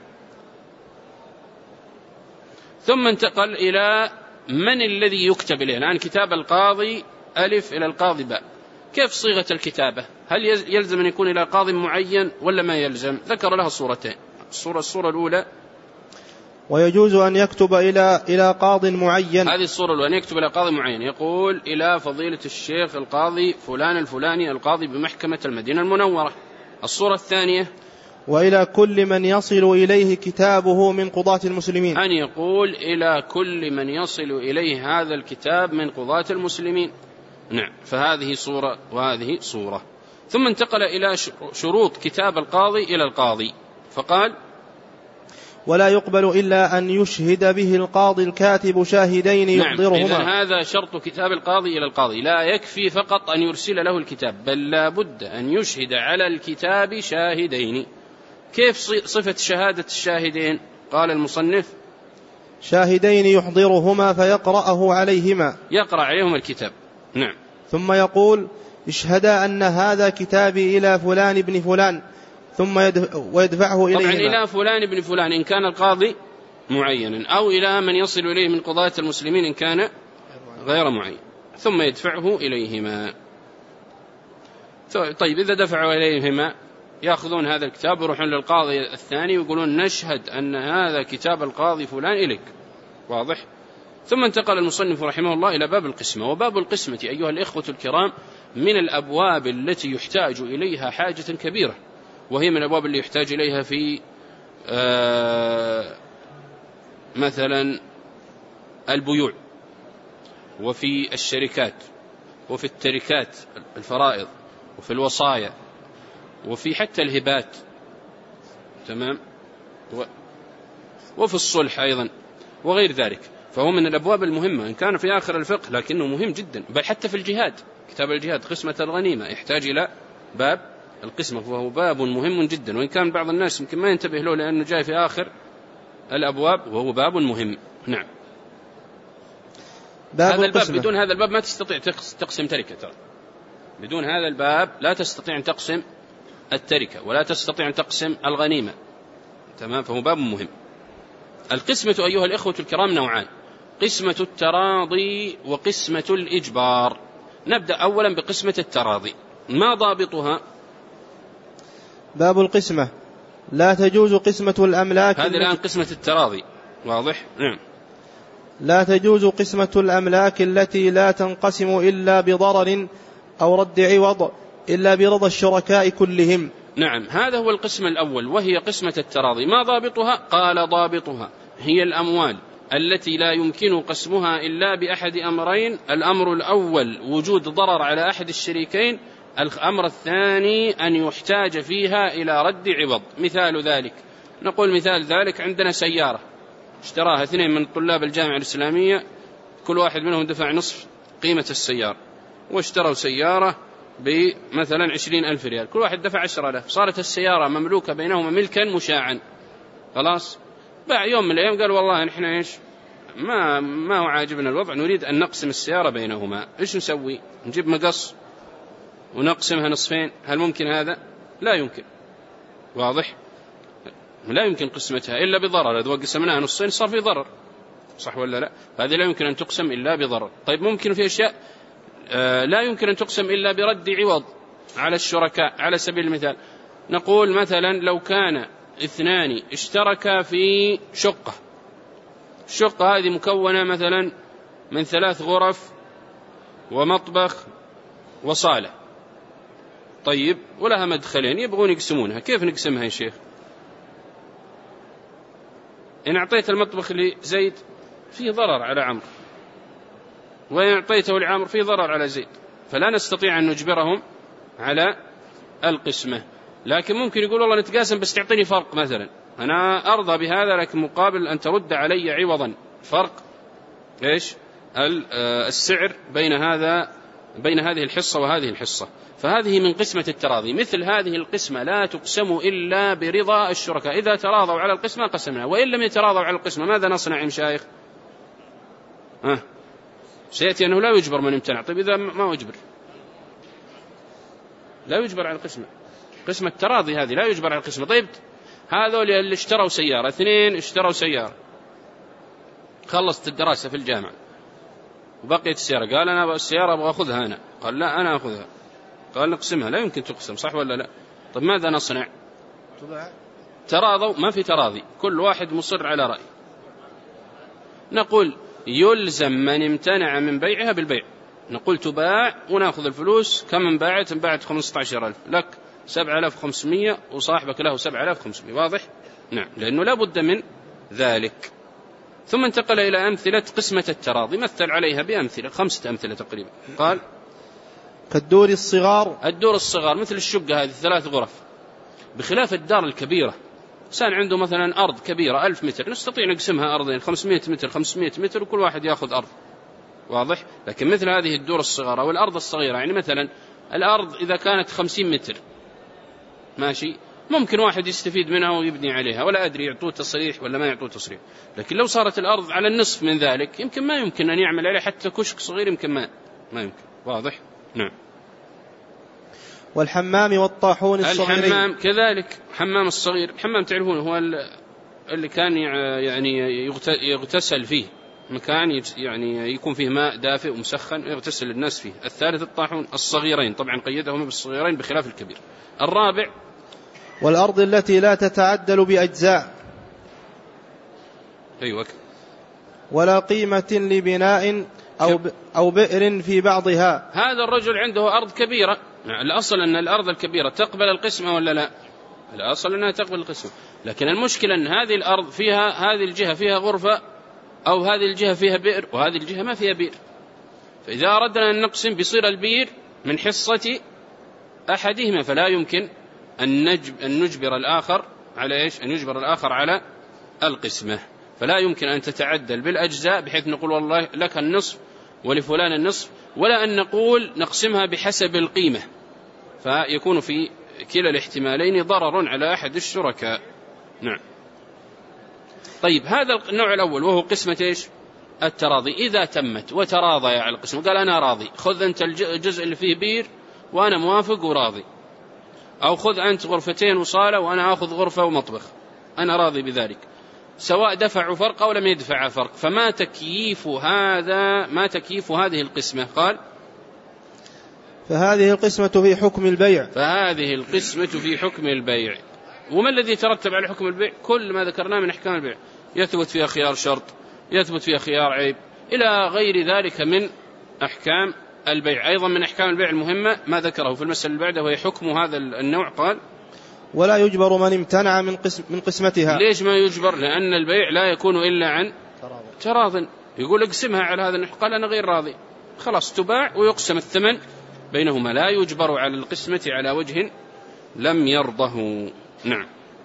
ثم انتقل إلى من الذي يكتب إليه. الآن كتاب القاضي ألف إلى القاضي باء. كيف صيغة الكتابة؟ هل يلزم أن يكون إلى قاضي معين ولا ما يلزم؟ ذكر لها صورتين. الصورة الأولى ويجوز أن يكتب إلى قاض معين. هذه الصورة الأولى، أن يكتب إلى قاضي معين، يقول إلى فضيلة الشيخ القاضي فلان الفلاني القاضي بمحكمة المدينة المنورة. الصورة الثانية وإلى كل من يصل إليه كتابه من قضاة المسلمين، أن يقول إلى كل من يصل إليه هذا الكتاب من قضاة المسلمين. نعم، فهذه صورة وهذه صورة. ثم انتقل إلى شروط كتاب القاضي إلى القاضي، فقال ولا يقبل إلا أن يشهد به القاضي الكاتب شاهدين يحضرهما. نعم، إذن هذا شرط كتاب القاضي إلى القاضي، لا يكفي فقط أن يرسل له الكتاب، بل لا بد أن يشهد على الكتاب شاهدين. كيف صفة شهادة الشاهدين؟ قال المصنف شاهدين يحضرهما فيقرأه عليهما، يقرأ عليهم الكتاب. نعم. ثم يقول اشهدا أن هذا كتابي إلى فلان بن فلان، ثم ويدفعه إليهما. طبعا إلى فلان بن فلان إن كان القاضي معينا، أو إلى من يصل إليه من قضاة المسلمين إن كان غير معين، ثم يدفعه إليهما. طيب إذا دفعوا إليهما يأخذون هذا الكتاب ويروحون للقاضي الثاني ويقولون نشهد أن هذا كتاب القاضي فلان إليك. واضح؟ ثم انتقل المصنف رحمه الله إلى باب القسمة. وباب القسمة أيها الإخوة الكرام من الأبواب التي يحتاج إليها حاجة كبيرة، وهي من الأبواب اللي يحتاج إليها في مثلا البيوع، وفي الشركات، وفي التركات الفرائض، وفي الوصايا، وفي حتى الهبات، تمام، وفي الصلح أيضا وغير ذلك. فهو من الأبواب المهمة إن كان في آخر الفقه، لكنه مهم جدا. بل حتى في الجهاد، كتاب الجهاد قسمة الغنيمة يحتاج إلى باب القسمة، وهو باب مهم جدا، وإن كان بعض الناس يمكن ما ينتبه له لأنه جاء في آخر الأبواب، وهو باب مهم. نعم. هذا الباب بدون هذا الباب ما تستطيع تقسم تركة، ترى بدون هذا الباب لا تستطيع أن تقسم التركة ولا تستطيع أن تقسم الغنيمة، تمام. فهو باب مهم. القسمة أيها الإخوة الكرام نوعان: قسمة التراضي وقسمة الإجبار. نبدأ أولا بقسمة التراضي. ما ضابطها؟ باب القسمة لا تجوز قسمة الأملاك. هذه الآن قسمة التراضي، واضح؟ نعم. لا تجوز قسمة الأملاك التي لا تنقسم إلا بضرر أو رد عوض إلا برضا الشركاء كلهم. نعم، هذا هو القسم الأول، وهي قسمة التراضي. ما ضابطها؟ قال ضابطها هي الأموال التي لا يمكن قسمها إلا بأحد أمرين: الأمر الأول وجود ضرر على أحد الشريكين، الأمر الثاني أن يحتاج فيها إلى رد عوض. مثال ذلك، نقول مثال ذلك عندنا سيارة اشتراها 2 من طلاب الجامعة الإسلامية، كل واحد منهم دفع نصف قيمة السيارة، واشتروا سيارة بمثلا 20,000 ريال، كل واحد دفع 10,000، صارت السيارة مملوكة بينهما ملكا مشاعا. خلاص، بعد يوم من الأيام قال والله نحن إيش ما هو عاجبنا الوضع، نريد أن نقسم السيارة بينهما. إيش نسوي؟ نجيب مقص ونقسمها نصفين؟ هل ممكن هذا؟ لا يمكن. واضح؟ لا يمكن قسمتها إلا بضرر. إذا قسمناها نصين صار في ضرر، صح ولا لا؟ هذه لا يمكن أن تقسم إلا بضرر. طيب ممكن في أشياء لا يمكن أن تقسم إلا برد عوض على الشركاء. على سبيل المثال نقول مثلا لو كان 2 اشتركا في شقة، الشقة هذه مكونة مثلا من 3 غرف ومطبخ وصالة، طيب، ولها مدخلين، يبغون يقسمونها. كيف نقسمها يا شيخ؟ إن أعطيت المطبخ لزيد فيه ضرر على عمرو، وإن أعطيته لعمرو فيه ضرر على زيد، فلا نستطيع أن نجبرهم على القسمة. لكن ممكن يقول والله نتقاسم بس تعطيني فرق، مثلا أنا أرضى بهذا لكن مقابل أن ترد علي عوضا فرق إيش السعر بين هذه الحصة وهذه الحصة. فهذه من قسمة التراضي. مثل هذه القسمة لا تقسم إلا برضا الشركاء. إذا تراضوا على القسمة قسمنا، وإن لم يتراضوا على القسمة ماذا نصنع يا مشايخ؟ سيأتي أنه لا يجبر من امتنع. طيب إذا ما يجبر، لا يجبر على القسمة. قسمة التراضي هذه لا يجبر على القسمة. طيب هذول اللي اشتروا سيارة، 2 اشتروا سيارة، خلصت الدراسة في الجامعة، وبقيت السيارة، قال أنا السيارة أبغى أخذها أنا، قال لا أنا أخذها، قال نقسمها، لا يمكن تقسم، صح ولا لا؟ طيب ماذا نصنع؟ تراضوا، ما في تراضي، كل واحد مصر على رأي. نقول يلزم من امتنع من بيعها بالبيع، نقول تباع ونأخذ الفلوس، كم انباعت؟ انباعت 15,000، لك 7,500 وصاحبك له 7,500، واضح؟ نعم، لأنه لا بد من ذلك. ثم انتقل إلى أمثلة قسمة التراضي، مثل عليها بأمثلة، 5 أمثلة تقريبا. قال كالدور الصغار، الدور الصغار مثل الشقة هذه 3 غرف، بخلاف الدار الكبيرة. إنسان عنده مثلا أرض كبيرة 1000 متر، نستطيع نقسمها أرضين 500 متر 500 متر وكل واحد يأخذ أرض، واضح؟ لكن مثل هذه الدور الصغيرة أو الأرض الصغيرة، يعني مثلا الأرض إذا كانت 50 متر ماشي، ممكن واحد يستفيد منها ويبني عليها، ولا أدري يعطوه تصريح ولا ما يعطوه تصريح. لكن لو صارت الأرض على النصف من ذلك، يمكن ما يمكن أن يعمل عليه حتى كشك صغير، يمكن ما يمكن، واضح؟ نعم. والحمام والطاحون الصغيرين، الحمام كذلك، حمام الصغير، الحمام تعرفون هو اللي كان يعني يغتسل فيه، مكان يعني يكون فيه ماء دافئ ومسخن ويغتسل الناس فيه. الثالث الطاحون الصغيرين، طبعا قيدهم بالصغيرين بخلاف الكبير. الرابع والأرض التي لا تتعدل بأجزاء، أيوة، ولا قيمة لبناء أو بئر في بعضها. هذا الرجل عنده أرض كبيرة، الأصل أن الأرض الكبيرة تقبل القسمة ولا لا؟ الأصل أنها تقبل القسمة، لكن المشكلة أن هذه الأرض فيها، هذه الجهة فيها غرفة، أو هذه الجهة فيها بئر وهذه الجهة ما فيها بئر. فإذا أردنا أن نقسم بيصير البئر من حصة أحدهما، فلا يمكن أن نجبر الآخر على إيش؟ أن يجبر الآخر على القسمة، فلا يمكن أن تتعدل بالأجزاء بحيث نقول والله لك النصف ولفلان النصف، ولا أن نقول نقسمها بحسب القيمة، فيكون في كلا الاحتمالين ضرر على أحد الشركاء. نعم. طيب هذا النوع الأول وهو قسمة إيش؟ التراضي. إذا تمت وتراضي على القسم، قال أنا راضي، خذ أنت الجزء اللي فيه بير وأنا موافق وراضي، أو خذ أنت غرفتين وصالة وأنا أخذ غرفة ومطبخ، أنا راضي بذلك، سواء دفعوا فرق أو لم يدفع فرق. فما تكييف هذه القسمة؟ قال فهذه القسمة في حكم البيع. فهذه القسمة في حكم البيع. وما الذي يترتب على حكم البيع؟ كل ما ذكرناه من أحكام البيع، يثبت فيها خيار شرط، يثبت فيها خيار عيب، إلى غير ذلك من أحكام البيع. أيضا من أحكام البيع المهمة ما ذكره في المسألة اللي بعده، وهي حكم هذا النوع. قال ولا يجبر من امتنع من قسمتها. ليش ما يجبر؟ لأن البيع لا يكون إلا عن تراض. يقول اقسمها على هذا النحو، قال أنا غير راضي، خلاص تباع ويقسم الثمن بينهما، لا يجبر على القسمة على وجه لم يرضه. نعم.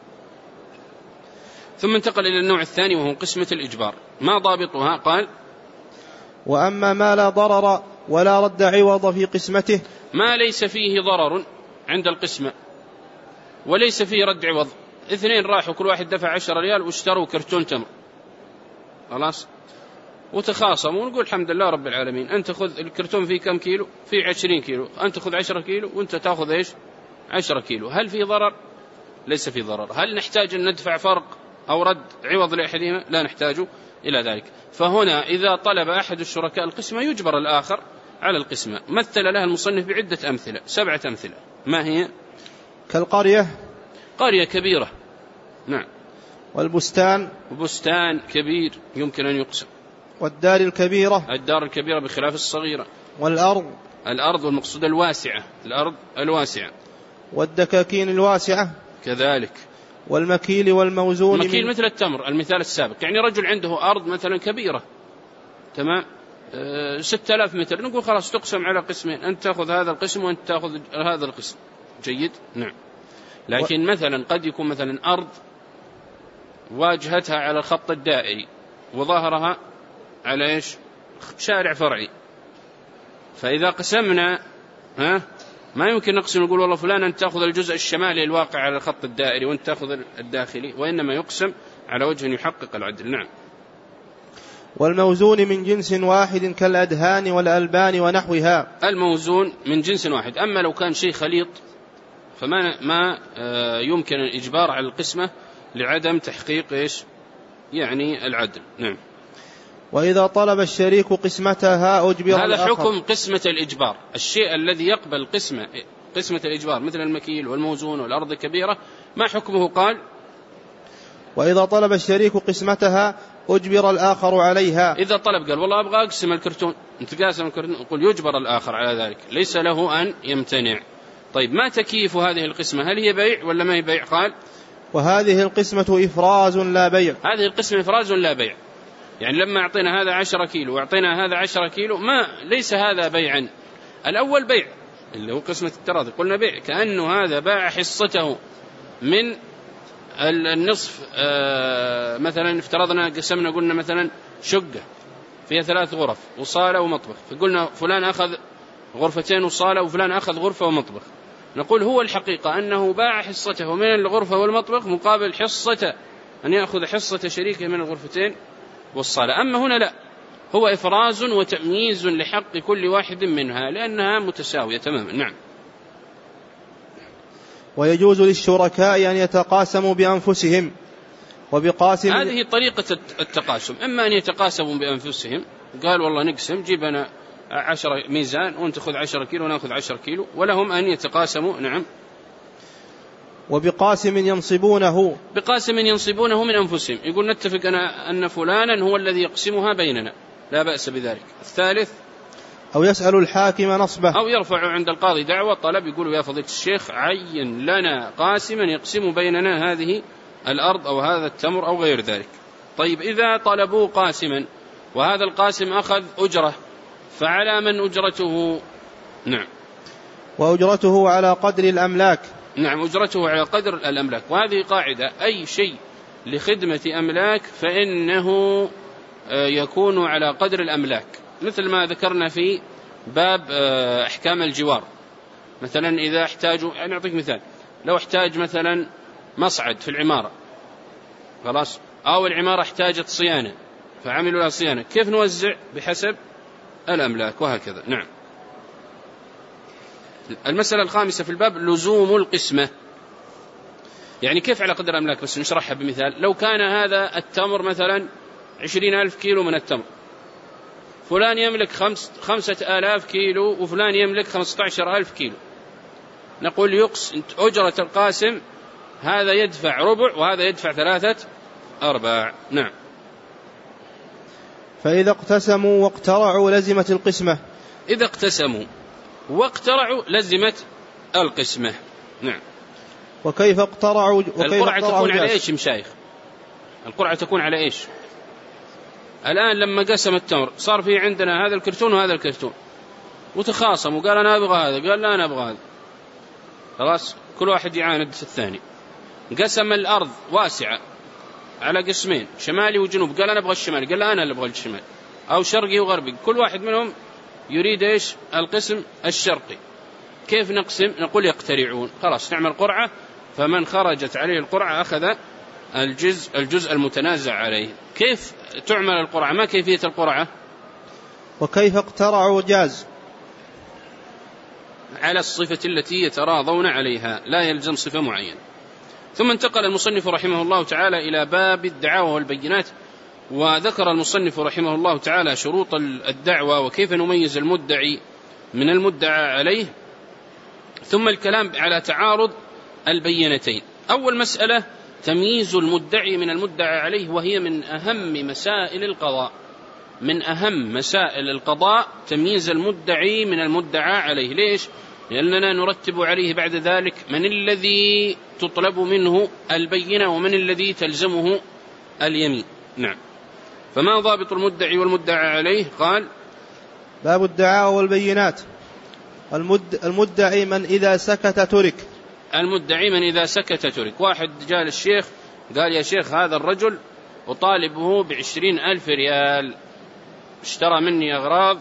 ثم انتقل إلى النوع الثاني وهو قسمة الإجبار. ما ضابطها؟ قال وأما ما لا ضرر ولا رد عوض في قسمته، ما ليس فيه ضرر عند القسمة وليس فيه رد عوض. 2 راحوا كل واحد دفع 10 ريال واشتروا كرتون تمر، خلاص، وتخاصموا، ونقول الحمد لله رب العالمين، أنت خذ الكرتون فيه كم كيلو؟ فيه 20 كيلو، أنت خذ 10 كيلو وأنت تأخذ إيش؟ 10 كيلو. هل في ضرر؟ ليس في ضرر. هل نحتاج أن ندفع فرق أو رد عوض لأحدهما؟ لا نحتاج إلى ذلك. فهنا إذا طلب أحد الشركاء القسمة يجبر الآخر على القسمة. مثل لها المصنف بعدة أمثلة، 7 أمثلة. ما هي؟ كالقرية، قرية كبيرة، نعم، والبستان، وبستان كبير يمكن أن يقسم، والدار الكبيرة، الدار الكبيرة بخلاف الصغيرة، والأرض والمقصود الواسعة، الأرض الواسعة، والدكاكين الواسعة كذلك، والمكيل والموزون. المكيل مثل التمر المثال السابق، يعني رجل عنده أرض مثلا كبيرة، تمام، 6000 متر، نقول خلاص تقسم على قسمين، أنت تأخذ هذا القسم وأنت تأخذ هذا القسم، جيد، نعم. لكن مثلا قد يكون مثلا أرض واجهتها على الخط الدائري وظهرها على إيش؟ شارع فرعي، فإذا قسمنا ما يمكن نقسم نقول والله فلان أنت تأخذ الجزء الشمالي الواقع على الخط الدائري وأنت تأخذ الداخلي، وإنما يقسم على وجه يحقق العدل. نعم. والموزون من جنس واحد كالأدهان والألبان ونحوها. الموزون من جنس واحد، أما لو كان شيء خليط فما يمكن الإجبار على القسمة لعدم تحقيق إيش؟ يعني العدل. نعم. وإذا طلب الشريك قسمتها أجبر هذا الآخر. حكم قسمة الإجبار. الشيء الذي يقبل قسمة الإجبار مثل المكيل والموزون والأرض كبيرة ما حكمه؟ قال وإذا طلب الشريك قسمتها أجبر الآخر عليها. إذا طلب قال والله أبغى أقسم الكرتون، أنت قاسم الكرتون، يقول يجبر الآخر على ذلك، ليس له أن يمتنع. طيب ما تكييف هذه القسمة؟ هل هي بيع ولا ما هي بيع؟ قال وهذه القسمة إفراز لا بيع. هذه القسمة إفراز لا بيع، يعني لما أعطينا هذا 10 كيلو وأعطينا هذا 10 كيلو ليس هذا بيعا. الأول بيع اللي هو قسمة التراضي، قلنا بيع كأنه هذا باع حصته من النصف. مثلا افترضنا قسمنا قلنا مثلا شقة فيها 3 غرف وصالة ومطبخ، فقلنا فلان أخذ غرفتين وصالة وفلان أخذ غرفة ومطبخ، نقول هو الحقيقة أنه باع حصته من الغرفة والمطبخ مقابل حصة أن يأخذ حصة شريكه من الغرفتين والصالة. أما هنا لا، هو إفراز وتمييز لحق كل واحد منها لأنها متساوية تماما. نعم. ويجوز للشركاء أن يتقاسموا بأنفسهم وبقاسم. هذه طريقة التقاسم، إما أن يتقاسموا بأنفسهم، قال والله نقسم، جيب أنا 10 ميزان وأنت خذ 10 كيلو ونأخذ 10 كيلو، ولهم أن يتقاسموا. نعم. وبقاسم ينصبونه. بقاسم ينصبونه من أنفسهم، يقول نتفق أن فلانا هو الذي يقسمها بيننا، لا بأس بذلك. الثالث أو يسأل الحاكم نصبه، أو يرفع عند القاضي دعوة طلب، يقول يا فضيلة الشيخ عين لنا قاسما يقسم بيننا هذه الأرض أو هذا التمر أو غير ذلك. طيب إذا طلبوا قاسما وهذا القاسم أخذ أجرة، فعلى من أجرته؟ نعم. وأجرته على قدر الأملاك. نعم، أجرته على قدر الأملاك، وهذه قاعدة، أي شيء لخدمة أملاك فإنه يكون على قدر الأملاك، مثل ما ذكرنا في باب أحكام الجوار. مثلا إذا احتاجوا، نعطيك مثال، لو احتاج مثلا مصعد في العمارة خلاص، أو العمارة احتاجت صيانة فعملوا لها صيانة، كيف نوزع؟ بحسب الأملاك، وهكذا. نعم. المسألة الخامسة في الباب لزوم القسمة، يعني كيف على قدر الأملاك؟ بس نشرحها بمثال. لو كان هذا التمر مثلا 20,000 كيلو من التمر، فلان يملك 5,000 كيلو وفلان يملك 15,000 كيلو، نقول أجرة القاسم هذا يدفع ربع وهذا يدفع 3/4. نعم. فإذا اقتسموا واقترعوا لزمت القسمة. إذا اقتسموا واقترعوا لزمت القسمة. نعم. وكيف اقترعوا؟ القرعة تكون على إيش مشايخ؟ القرعة تكون على إيش؟ الآن لما قسم التمر صار في عندنا هذا الكرتون وهذا الكرتون، وتخاصم وقال أنا أبغى هذا، قال لا أنا أبغى هذا، خلاص كل واحد يعاند الثاني. قسم الأرض واسعة على قسمين، شمالي وجنوب، قال أنا أبغى الشمالي، قال لا أنا اللي أبغى الشمالي، أو شرقي وغربي، كل واحد منهم يريد إيش؟ القسم الشرقي. كيف نقسم؟ نقول يقترعون، خلاص نعمل قرعة، فمن خرجت عليه القرعة أخذ الجزء المتنازع عليه. كيف تعمل القرعة؟ ما كيفية القرعة؟ وكيف اقترعوا جاز؟ على الصفة التي يتراضون عليها، لا يلزم صفة معينة. ثم انتقل المصنف رحمه الله تعالى إلى باب الدعاوى والبينات، وذكر المصنف رحمه الله تعالى شروط الدعوى وكيف نميز المدعي من المدعى عليه، ثم الكلام على تعارض البينتين. أول مسألة تمييز المدعي من المدعى عليه، وهي من أهم مسائل القضاء. من أهم مسائل القضاء تمييز المدعي من المدعى عليه. ليش؟ لأننا نرتب عليه بعد ذلك من الذي تطلب منه البينة ومن الذي تلزمه اليمين. نعم. فما ضابط المدعي والمدعى عليه؟ قال باب الدعاوى والبينات. المدعي من إذا سكت ترك. المدعي من إذا سكت ترك. واحد جاء للشيخ قال يا شيخ هذا الرجل أطالبه ب20,000 ريال، اشترى مني أغراض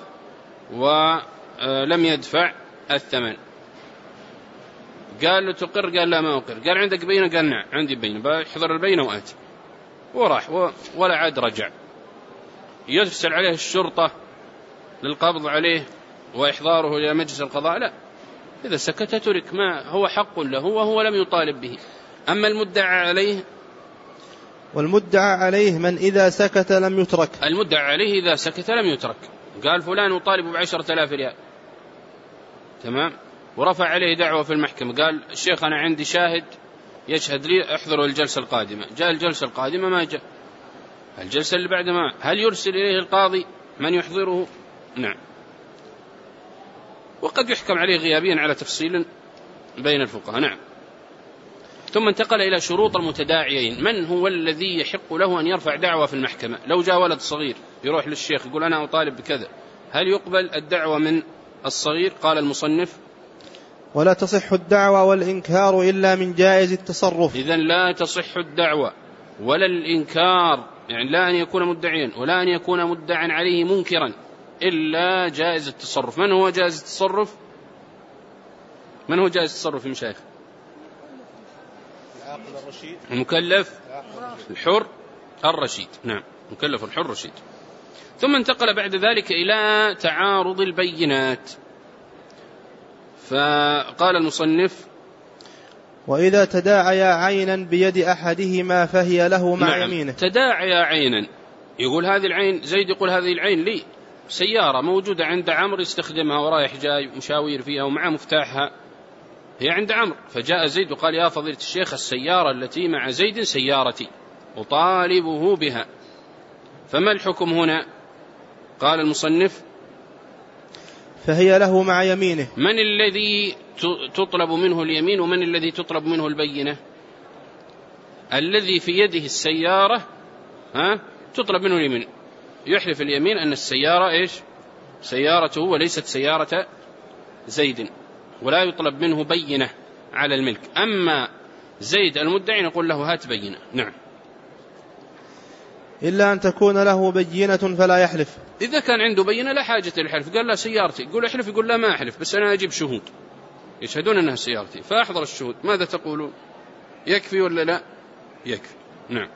ولم يدفع الثمن. قال له تقر؟ قال لا ما أقر. قال عندك بينة؟ قال نعم عندي بينة، بحضر البينة وآتي. وراح ولا عاد رجع. يرسل عليه الشرطة للقبض عليه وإحضاره إلى مجلس القضاء؟ لا، إذا سكت ترك، ما هو حق له وهو لم يطالب به. أما المدعى عليه والمدعى عليه من إذا سكت لم يترك. المدعى عليه إذا سكت لم يترك. قال فلان أطالب ب10,000 ريال، تمام، ورفع عليه دعوة في المحكمة، قال الشيخ أنا عندي شاهد يشهد لي، احضروا الجلسة القادمة. جاء الجلسة القادمة ما جاء، الجلسة اللي بعد ما، هل يرسل إليه القاضي من يحضره؟ نعم. وقد يحكم عليه غيابيا على تفصيل بين الفقهاء. نعم. ثم انتقل إلى شروط المتداعيين. من هو الذي يحق له أن يرفع دعوة في المحكمة؟ لو جاء ولد صغير يروح للشيخ يقول أنا أطالب بكذا، هل يقبل الدعوة من الصغير؟ قال المصنف ولا تصح الدعوة والإنكار إلا من جائز التصرف. إذن لا تصح الدعوة ولا الإنكار، يعني لا أن يكون مدعيا ولا أن يكون مدعا عليه منكرا، إلا جائز التصرف. من هو جائز التصرف؟ من هو جائز التصرف يا مشايخ؟ المكلف الحر الرشيد. نعم، مكلف الحر الرشيد. ثم انتقل بعد ذلك إلى تعارض البينات، فقال المصنف وإذا تداعيا عينا بيد أحدهما فهي له مع نعم. يمينه. تداعيا عينا، يقول هذه العين، زيد يقول هذه العين لي، سيارة موجودة عند عمرو يستخدمها ورايح جاي مشاوير فيها ومع مفتاحها، هي عند عمرو، فجاء زيد وقال يا فضيلة الشيخ السيارة التي مع زيد سيارتي أطالبه بها، فما الحكم هنا؟ قال المصنف فهي له مع يمينه. من الذي تطلب منه اليمين ومن الذي تطلب منه البينة؟ الذي في يده السيارة تطلب منه اليمين، يحلف اليمين أن السيارة إيش؟ سيارته وليست سيارة زيد، ولا يطلب منه بينة على الملك. أما زيد المدعي نقول له هات بينة. نعم. إلا أن تكون له بينة فلا يحلف. إذا كان عنده بينة لا حاجة للحلف، قال لا سيارتي، يقول احلف، يقول لا ما أحلف، بس أنا أجيب شهود يشهدون أنها سيارتي، فأحضر الشهود، ماذا تقولون؟ يكفي ولا لا؟ يكفي. نعم.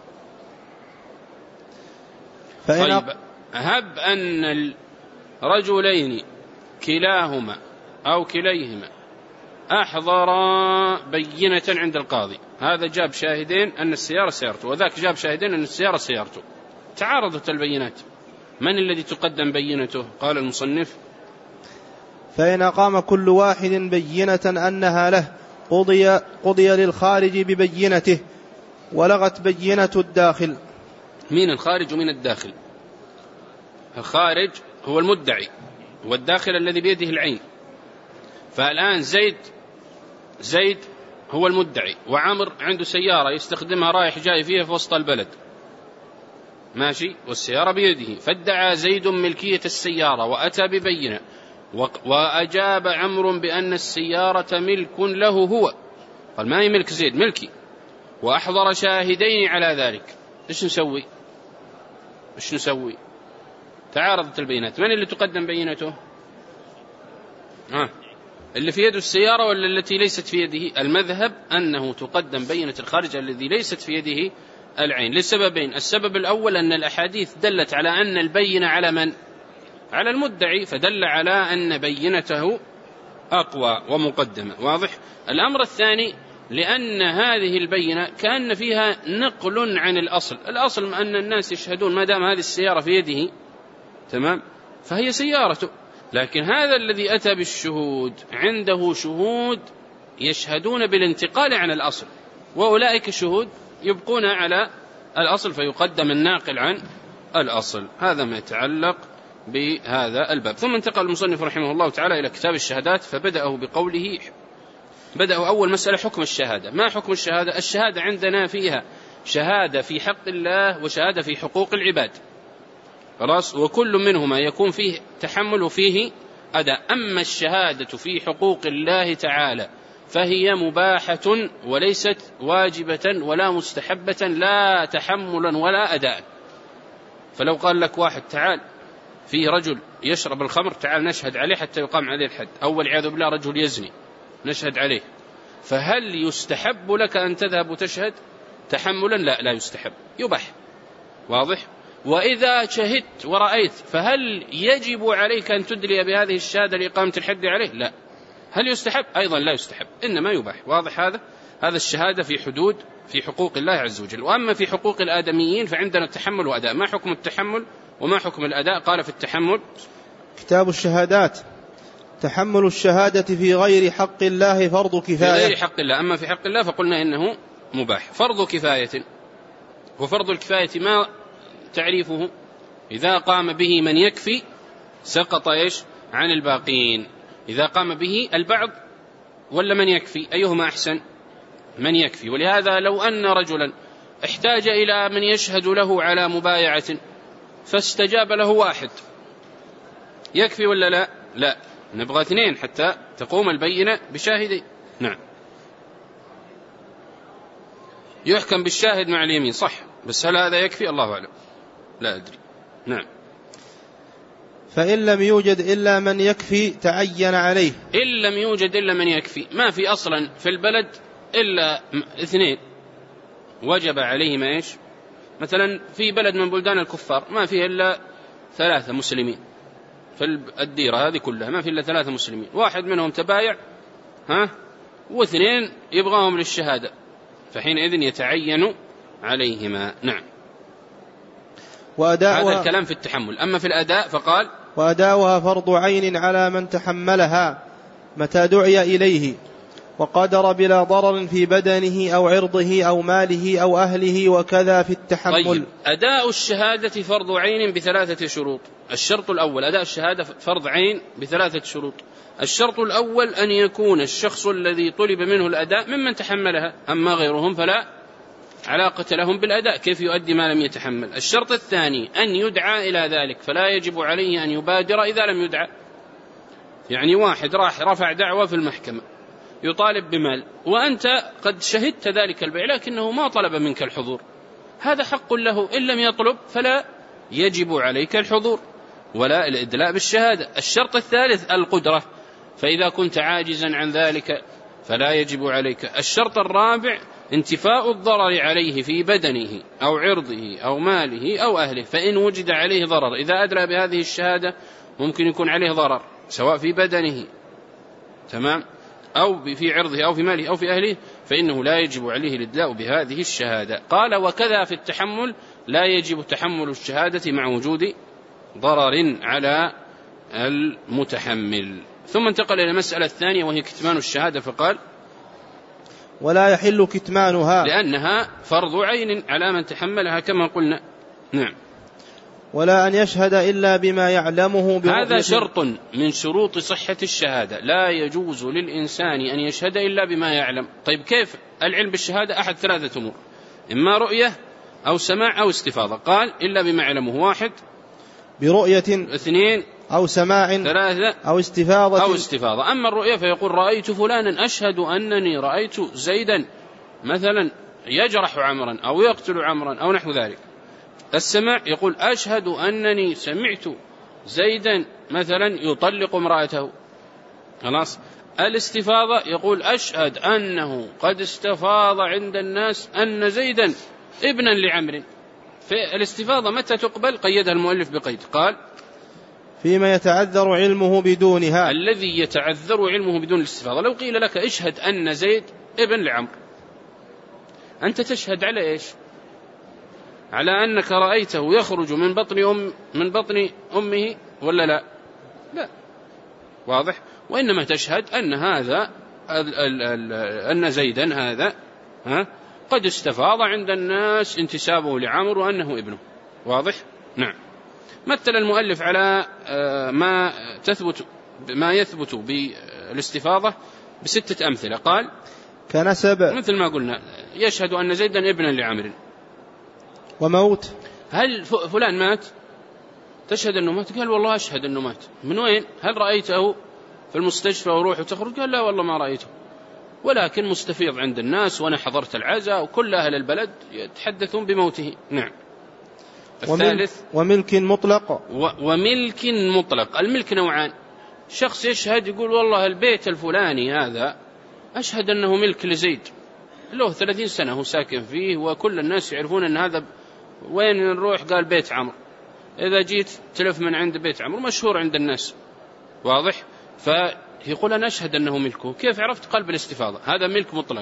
طيب، هب أن الرجلين كلاهما أو كليهما أحضر بينة عند القاضي، هذا جاب شاهدين أن السيارة سيارته وذاك جاب شاهدين أن السيارة سيارته، تعارضت البينات، من الذي تقدم بينته؟ قال المصنف فإن أقام كل واحد بينة أنها له قضي للخارج ببينته ولغت بينة الداخل. مين الخارج ومين الداخل؟ الخارج هو المدعي والداخل الذي بيده العين. فالآن زيد هو المدعي وعمر عنده سيارة يستخدمها رايح جاي فيها في وسط البلد، ماشي، والسيارة بيده، فادعى زيد ملكية السيارة وأتى ببينة، وأجاب عمرو بأن السيارة ملك له هو، قال ما هي ملك زيد، ملكي، وأحضر شاهدين على ذلك. إيش نسوي؟ تعارضت البينات، من اللي تقدم بينته؟ اللي في يده السيارة ولا التي ليست في يده؟ المذهب أنه تقدم بينة الخارج الذي ليست في يده العين، لسببين. السبب الأول أن الأحاديث دلت على أن البينة على من؟ على المدعي، فدل على أن بينته أقوى ومقدمة، واضح؟ الأمر الثاني لأن هذه البينة كان فيها نقل عن الأصل أن الناس يشهدون ما دام هذه السيارة في يده، تمام، فهي سيارته، لكن هذا الذي أتى بالشهود عنده شهود يشهدون بالانتقال عن الأصل، وأولئك الشهود يبقون على الأصل، فيقدم الناقل عن الأصل. هذا ما يتعلق بهذا الباب. ثم انتقل المصنف رحمه الله تعالى إلى كتاب الشهادات، فبدأه بقوله، بدأوا أول مسألة حكم الشهادة. ما حكم الشهادة؟ الشهادة عندنا فيها شهادة في حق الله وشهادة في حقوق العباد، خلاص، وكل منهما يكون فيه تحمل وفيه أداء. أما الشهادة في حقوق الله تعالى فهي مباحة وليست واجبة ولا مستحبة، لا تحملا ولا أداء. فلو قال لك واحد تعال في رجل يشرب الخمر، تعال نشهد عليه حتى يقام عليه الحد، أو والعياذ بالله رجل يزني نشهد عليه، فهل يستحب لك أن تذهب وتشهد تحملا؟ لا يستحب، يباح، واضح؟ وإذا شهدت ورأيت فهل يجب عليك أن تدلي بهذه الشهادة لإقامة الحد عليه؟ لا. هل يستحب؟ أيضا لا يستحب، إنما يباح، واضح؟ هذا الشهادة في حقوق الله عز وجل. وأما في حقوق الآدميين فعندنا التحمل وأداء. ما حكم التحمل وما حكم الأداء؟ قال في التحمل كتاب الشهادات: تحمل الشهادة في غير حق الله فرض كفاية. في غير حق الله. أما في حق الله فقلنا إنه مباح. فرض كفاية، وفرض الكفاية ما تعريفه؟ إذا قام به من يكفي سقط إيش عن الباقين. إذا قام به البعض ولا من يكفي، أيهما أحسن؟ من يكفي. ولهذا لو أن رجلا احتاج إلى من يشهد له على مبايعة فاستجاب له واحد، يكفي ولا لا؟ لا، نبغى اثنين حتى تقوم البينة بشاهدين. نعم. يحكم بالشاهد مع اليمين، صح، بس هل هذا يكفي؟ الله أعلم، لا أدري. نعم. فإن لم يوجد إلا من يكفي تعين عليه. إن لم يوجد إلا من يكفي، ما في أصلا في البلد إلا اثنين وجب عليهما إيش؟ مثلا في بلد من بلدان الكفار ما فيه إلا 3 مسلمين، في الديرة هذه كلها ما فيه إلا 3 مسلمين، واحد منهم تبايع واثنين يبغاهم للشهادة، فحينئذ يتعين عليهما. نعم. هذا الكلام في التحمل. أما في الأداء فقال: وأداؤها فرض عين على من تحملها متى دعي إليه وقدر بلا ضرر في بدنه أو عرضه أو ماله أو أهله، وكذا في التحمل. طيب، أداء الشهادة فرض عين ب3 شروط. الشرط الأول: أداء الشهادة فرض عين ب3 شروط. الشرط الأول أن يكون الشخص الذي طلب منه الأداء ممن تحملها، أما غيرهم فلا علاقة لهم بالأداء، كيف يؤدي ما لم يتحمل. الشرط الثاني أن يدعى إلى ذلك، فلا يجب عليه أن يبادر إذا لم يدعى. يعني واحد راح رفع دعوة في المحكمة يطالب بمال وأنت قد شهدت ذلك البيع لكنه ما طلب منك الحضور، هذا حق له. إن لم يطلب فلا يجب عليك الحضور ولا الإدلاء بالشهادة. الشرط الثالث القدرة، فإذا كنت عاجزا عن ذلك فلا يجب عليك. الشرط الرابع انتفاء الضرر عليه في بدنه أو عرضه أو ماله أو أهله، فإن وجد عليه ضرر إذا أدلى بهذه الشهادة ممكن يكون عليه ضرر سواء في بدنه، تمام، أو في عرضه أو في ماله أو في أهله، فإنه لا يجب عليه الإدلاء بهذه الشهادة. قال: وكذا في التحمل لا يجب تحمل الشهادة مع وجود ضرر على المتحمل. ثم انتقل إلى المسألة الثانية وهي كتمان الشهادة، فقال: ولا يحل كتمانها لأنها فرض عين على من تحملها كما قلنا. نعم. ولا أن يشهد إلا بما يعلمه هذا شرط من شروط صحة الشهادة، لا يجوز للإنسان أن يشهد إلا بما يعلم. طيب كيف العلم بالشهادة؟ أحد 3 أمور: إما رؤية أو سماع أو استفاضة. قال: إلا بما يعلمه، 1 برؤية، 2 أو سماع، 3 أو استفاضة. أما الرؤية فيقول: رأيت فلانا، أشهد أنني رأيت زيدا مثلا يجرح عمرا أو يقتل عمرا أو نحو ذلك. السماع يقول: أشهد أنني سمعت زيدا مثلا يطلق امرأته. خلاص. الاستفاضة يقول: أشهد أنه قد استفاض عند الناس أن زيدا ابنا لعمر. فالاستفاضة متى تقبل؟ قيدها المؤلف بقيد، قال: فيما يتعذر علمه بدونها. الذي يتعذر علمه بدون الاستفاضة. لو قيل لك: اشهد أن زيد ابن لعمر، أنت تشهد على إيش؟ على أنك رأيته يخرج من بطن أمه ولا لا؟ لا، واضح. وإنما تشهد أن هذا أن زيدا هذا قد استفاض عند الناس انتسابه لعمر وأنه ابنه، واضح. نعم. مثل المؤلف على ما يثبت بالاستفاضة ب6 أمثلة. قال: كنسب، مثل ما قلنا، يشهد أن زيدا ابنا لعمر. وموت، هل فلان مات؟ تشهد أنه مات؟ قال: والله أشهد أنه مات. من وين؟ هل رأيته في المستشفى وروح وتخرج؟ قال: لا والله ما رأيته، ولكن مستفيض عند الناس وأنا حضرت العزاء وكل أهل البلد يتحدثون بموته. نعم. الثالث وملك مطلق. وملك مطلق. الملك نوعان: شخص يشهد يقول: والله البيت الفلاني هذا أشهد أنه ملك لزيد، له 30 سنة هو ساكن فيه وكل الناس يعرفون أن هذا، وين نروح؟ قال: بيت عمرو، إذا جيت تلف من عند بيت عمرو، مشهور عند الناس، واضح. فيقول: أنا أشهد أنه ملكه. كيف عرفت؟ قال: بالاستفاضة. هذا ملك مطلق.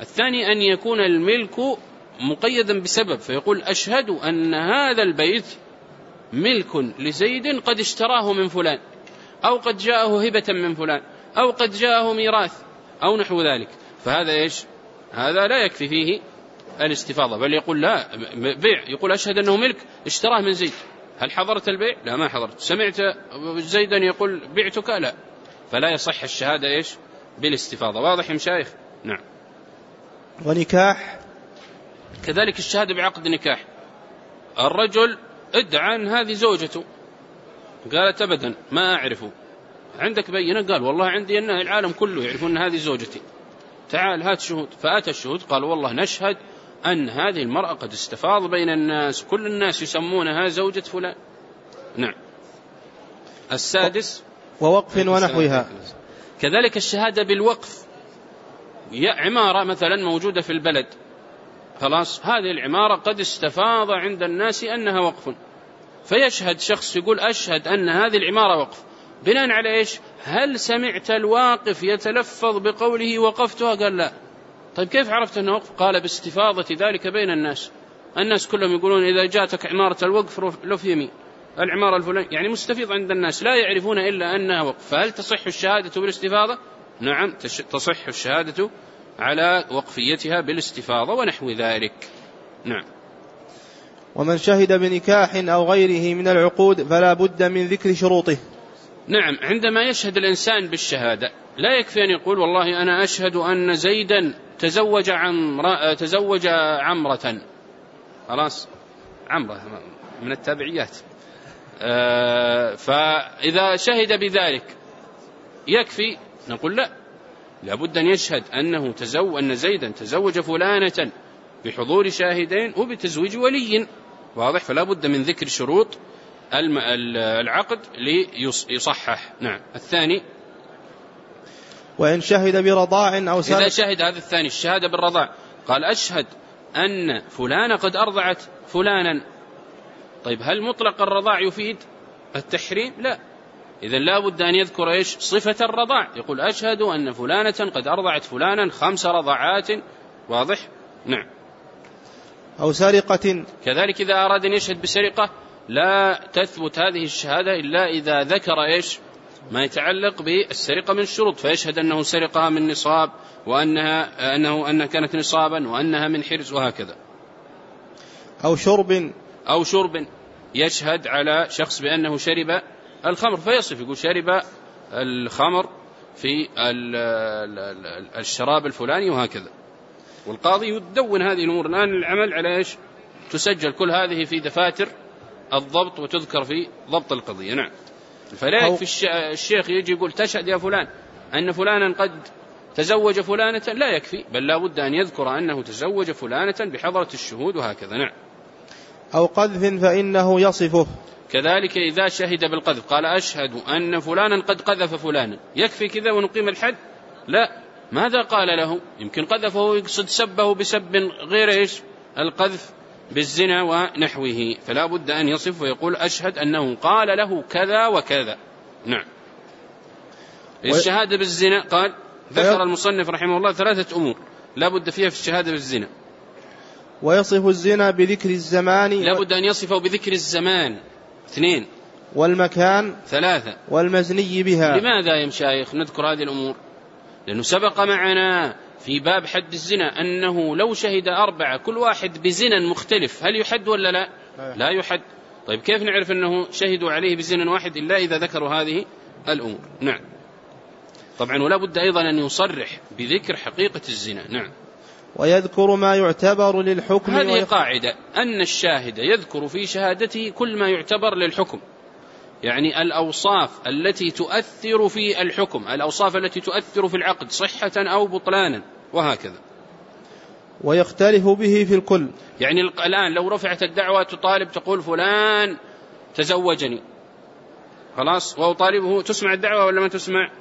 الثاني أن يكون الملك مقيدا بسبب، فيقول أشهد أن هذا البيت ملك لزيد قد اشتراه من فلان، أو قد جاءه هبة من فلان، أو قد جاءه ميراث، أو نحو ذلك. فهذا إيش؟ هذا لا يكفي فيه الاستفاضة، بل يقول لا بيع، يقول أشهد أنه ملك اشتراه من زيد. هل حضرت البيع؟ لا ما حضرت. سمعت زيدا يقول بعتك؟ لا. فلا يصح الشهادة إيش؟ بالاستفاضة. واضح يا مشايخ؟ نعم. ونكاح كذلك الشهادة بعقد نكاح. الرجل ادعى أن هذه زوجته، قالت أبدا ما أعرفه. عندك بينة؟ قال والله عندي أن العالم كله يعرفون أن هذه زوجتي، تعال هات شهود. فأتى الشهود قال والله نشهد أن هذه المرأة قد استفاض بين الناس، كل الناس يسمونها زوجة فلان. نعم. السادس ووقف ونحوها. كذلك الشهادة بالوقف. عمارة مثلا موجودة في البلد، خلاص هذه العمارة قد استفاض عند الناس أنها وقف، فيشهد شخص يقول أشهد أن هذه العمارة وقف، بناء على إيش؟ هل سمعت الواقف يتلفظ بقوله وقفتها؟ قال لا. طيب كيف عرفت أنه وقف؟ قال باستفاضة ذلك بين الناس، الناس كلهم يقولون إذا جاءتك عمارة الوقف لف يمين، العمارة الفلانية، يعني مستفيض عند الناس لا يعرفون إلا أنها وقف. فهل تصح الشهادة بالاستفاضة؟ نعم تصح الشهادة على وقفيتها بالاستفاضة ونحو ذلك. نعم. ومن شهد بنكاح أو غيره من العقود فلا بد من ذكر شروطه. نعم. عندما يشهد الإنسان بالشهادة لا يكفي أن يقول والله أنا أشهد أن زيدا تزوج عمرة، خلاص عمرة من التابعيات، فإذا شهد بذلك يكفي؟ نقول لا، لابد أن يشهد أن زيدا تزوج فلانة بحضور شاهدين وبتزويج ولي، واضح؟ فلا بد من ذكر شروط العقد ليصحح. نعم. الثاني وإن شهد برضاع أو سرقة. إذا شهد هذا الثاني الشهادة بالرضاع، قال أشهد أن فلانة قد أرضعت فلانا، طيب هل مطلق الرضاع يفيد التحريم؟ لا. إذن لا بد أن يذكر إيش؟ صفة الرضاع، يقول أشهد أن فلانة قد أرضعت فلانا 5 رضعات، واضح؟ نعم. أو سرقة. كذلك إذا أراد أن يشهد بسرقة لا تثبت هذه الشهادة إلا إذا ذكر إيش؟ ما يتعلق بالسرقة من الشروط، فيشهد أنه سرقها من نصاب، وأنها كانت نصابا، وأنها من حرز، وهكذا. أو شرب يشهد على شخص بأنه شرب الخمر فيصف، يقول شرب الخمر في الشراب الفلاني، وهكذا. والقاضي يدون هذه الأمور. الآن العمل على إيش؟ تسجل كل هذه في دفاتر الضبط وتذكر في ضبط القضية. نعم. فلا يكفي الشيخ يجي يقول تشهد يا فلان أن فلانا قد تزوج فلانة، لا يكفي، بل لا بد أن يذكر أنه تزوج فلانة بحضرة الشهود، وهكذا. نعم. أو قذف فإنه يصفه. كذلك إذا شهد بالقذف قال أشهد أن فلانا قد قذف فلانا، يكفي كذا ونقيم الحد؟ لا. ماذا قال له؟ يمكن قذفه يقصد سبه بسب غير إيش؟ القذف بالزنا ونحوه، فلا بد أن يصف ويقول أشهد أنه قال له كذا وكذا. نعم. الشهادة بالزنا قال ذكر المصنف رحمه الله 3 أمور لا بد فيها في الشهادة بالزنا. ويصف الزنا بذكر الزمان، لا بد أن يصفه بذكر الزمان. 2. والمكان. 3. والمزني بها. لماذا يا مشايخ نذكر هذه الأمور؟ لأنه سبق معنا في باب حد الزنا أنه لو شهد 4 كل واحد بزنا مختلف هل يحد ولا لا؟ لا يحد. طيب كيف نعرف أنه شهدوا عليه بزنا واحد إلا إذا ذكروا هذه الأمور؟ نعم. طبعا ولا بد أيضا أن يصرح بذكر حقيقة الزنا. نعم. ويذكر ما يعتبر للحكم. هذه قاعدة أن الشاهد يذكر في شهادته كل ما يعتبر للحكم، يعني الأوصاف التي تؤثر في الحكم، الأوصاف التي تؤثر في العقد صحة أو بطلانا، وهكذا. ويختلف به في الكل، يعني الآن لو رفعت الدعوة تطالب تقول فلان تزوجني، خلاص، وأطالبه، تسمع الدعوة ولا ما تسمع؟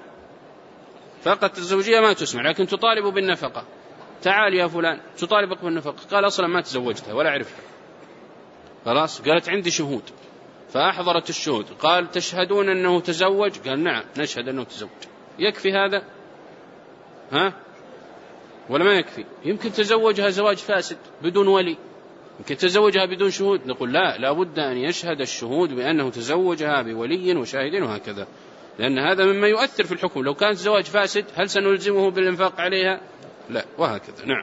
فقط الزوجية ما تسمع، لكن تطالب بالنفقة. تعال يا فلان تطالبك بالنفقة، قال أصلا ما تزوجتها ولا عرفتها، خلاص، قالت عندي شهود، فأحضرت الشهود، قال تشهدون أنه تزوج؟ قال نعم نشهد أنه تزوج. يكفي هذا؟ ها؟ ولا ما يكفي؟ يمكن تزوجها زواج فاسد بدون ولي، يمكن تزوجها بدون شهود. نقول لا بد أن يشهد الشهود بأنه تزوجها بولي وشاهد وهكذا، لأن هذا مما يؤثر في الحكم. لو كان الزواج فاسد هل سنلزمه بالإنفاق عليها؟ لا، وهكذا. نعم.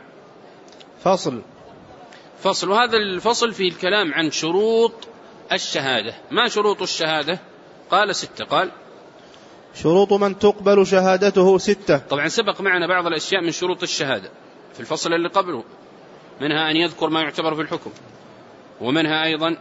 فصل. وهذا الفصل فيه الكلام عن شروط الشهادة. ما شروط الشهادة؟ قال 6. قال شروط من تقبل شهادته 6. طبعا سبق معنا بعض الأشياء من شروط الشهادة في الفصل اللي قبله، منها أن يذكر ما يعتبر في الحكم، ومنها أيضا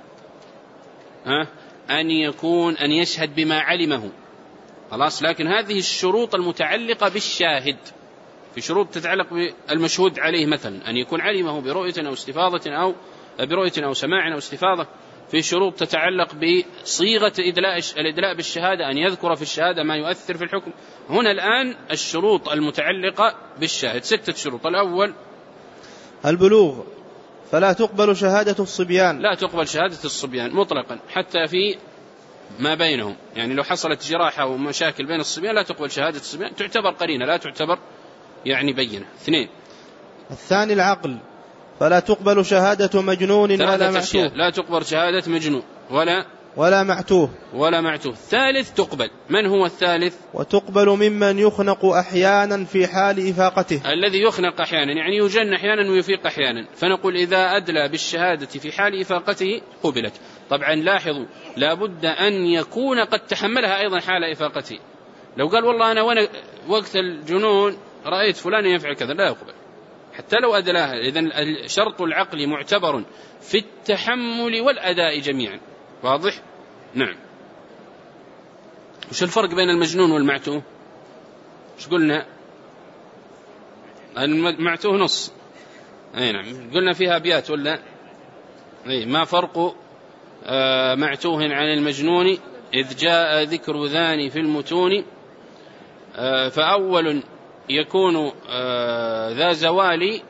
أن يشهد بما علمه. خلاص. لكن هذه الشروط المتعلقة بالشاهد، في شروط تتعلق بالمشهود عليه، مثلا أن يكون علمه برؤية أو استفاضة أو برؤية أو سماع أو استفاضة. في شروط تتعلق بصيغة الإدلاء بالشهادة، أن يذكر في الشهادة ما يؤثر في الحكم. هنا الآن الشروط المتعلقة بالشاهد 6 شروط. الأول البلوغ، فلا تقبل شهادة الصبيان. لا تقبل شهادة الصبيان مطلقا، حتى في ما بينهم، يعني لو حصلت جراحة ومشاكل بين الصبيان لا تقبل شهادة الصبيان، تعتبر قرينة لا تعتبر يعني بينة. 2 الثاني العقل، فلا تقبل شهادة مجنون ولا معتوه. لا تقبل شهادة مجنون ولا معتوه. 3 تقبل. من هو الثالث؟ وتقبل ممن يخنق أحيانا في حال إفاقته. الذي يخنق أحيانا يعني يجن أحيانا ويفيق أحيانا، فنقول إذا أدلى بالشهادة في حال إفاقته قبلت. طبعا لاحظوا، لابد أن يكون قد تحملها أيضا حال إفاقته. لو قال والله أنا وانا وقت الجنون رأيت فلان يفعل كذا، لا يقبل حتى لو أدلاها. إذن شرط العقل معتبر في التحمل والأداء جميعا. واضح؟ نعم. وش الفرق بين المجنون والمعتوه؟ وش قلنا؟ المعتوه نص. أي نعم، قلنا فيها أبيات ولا؟ أي ما فرق معتوه عن المجنون إذ جاء ذكر ذاني في المتون. فأول يكون ذا زوالي.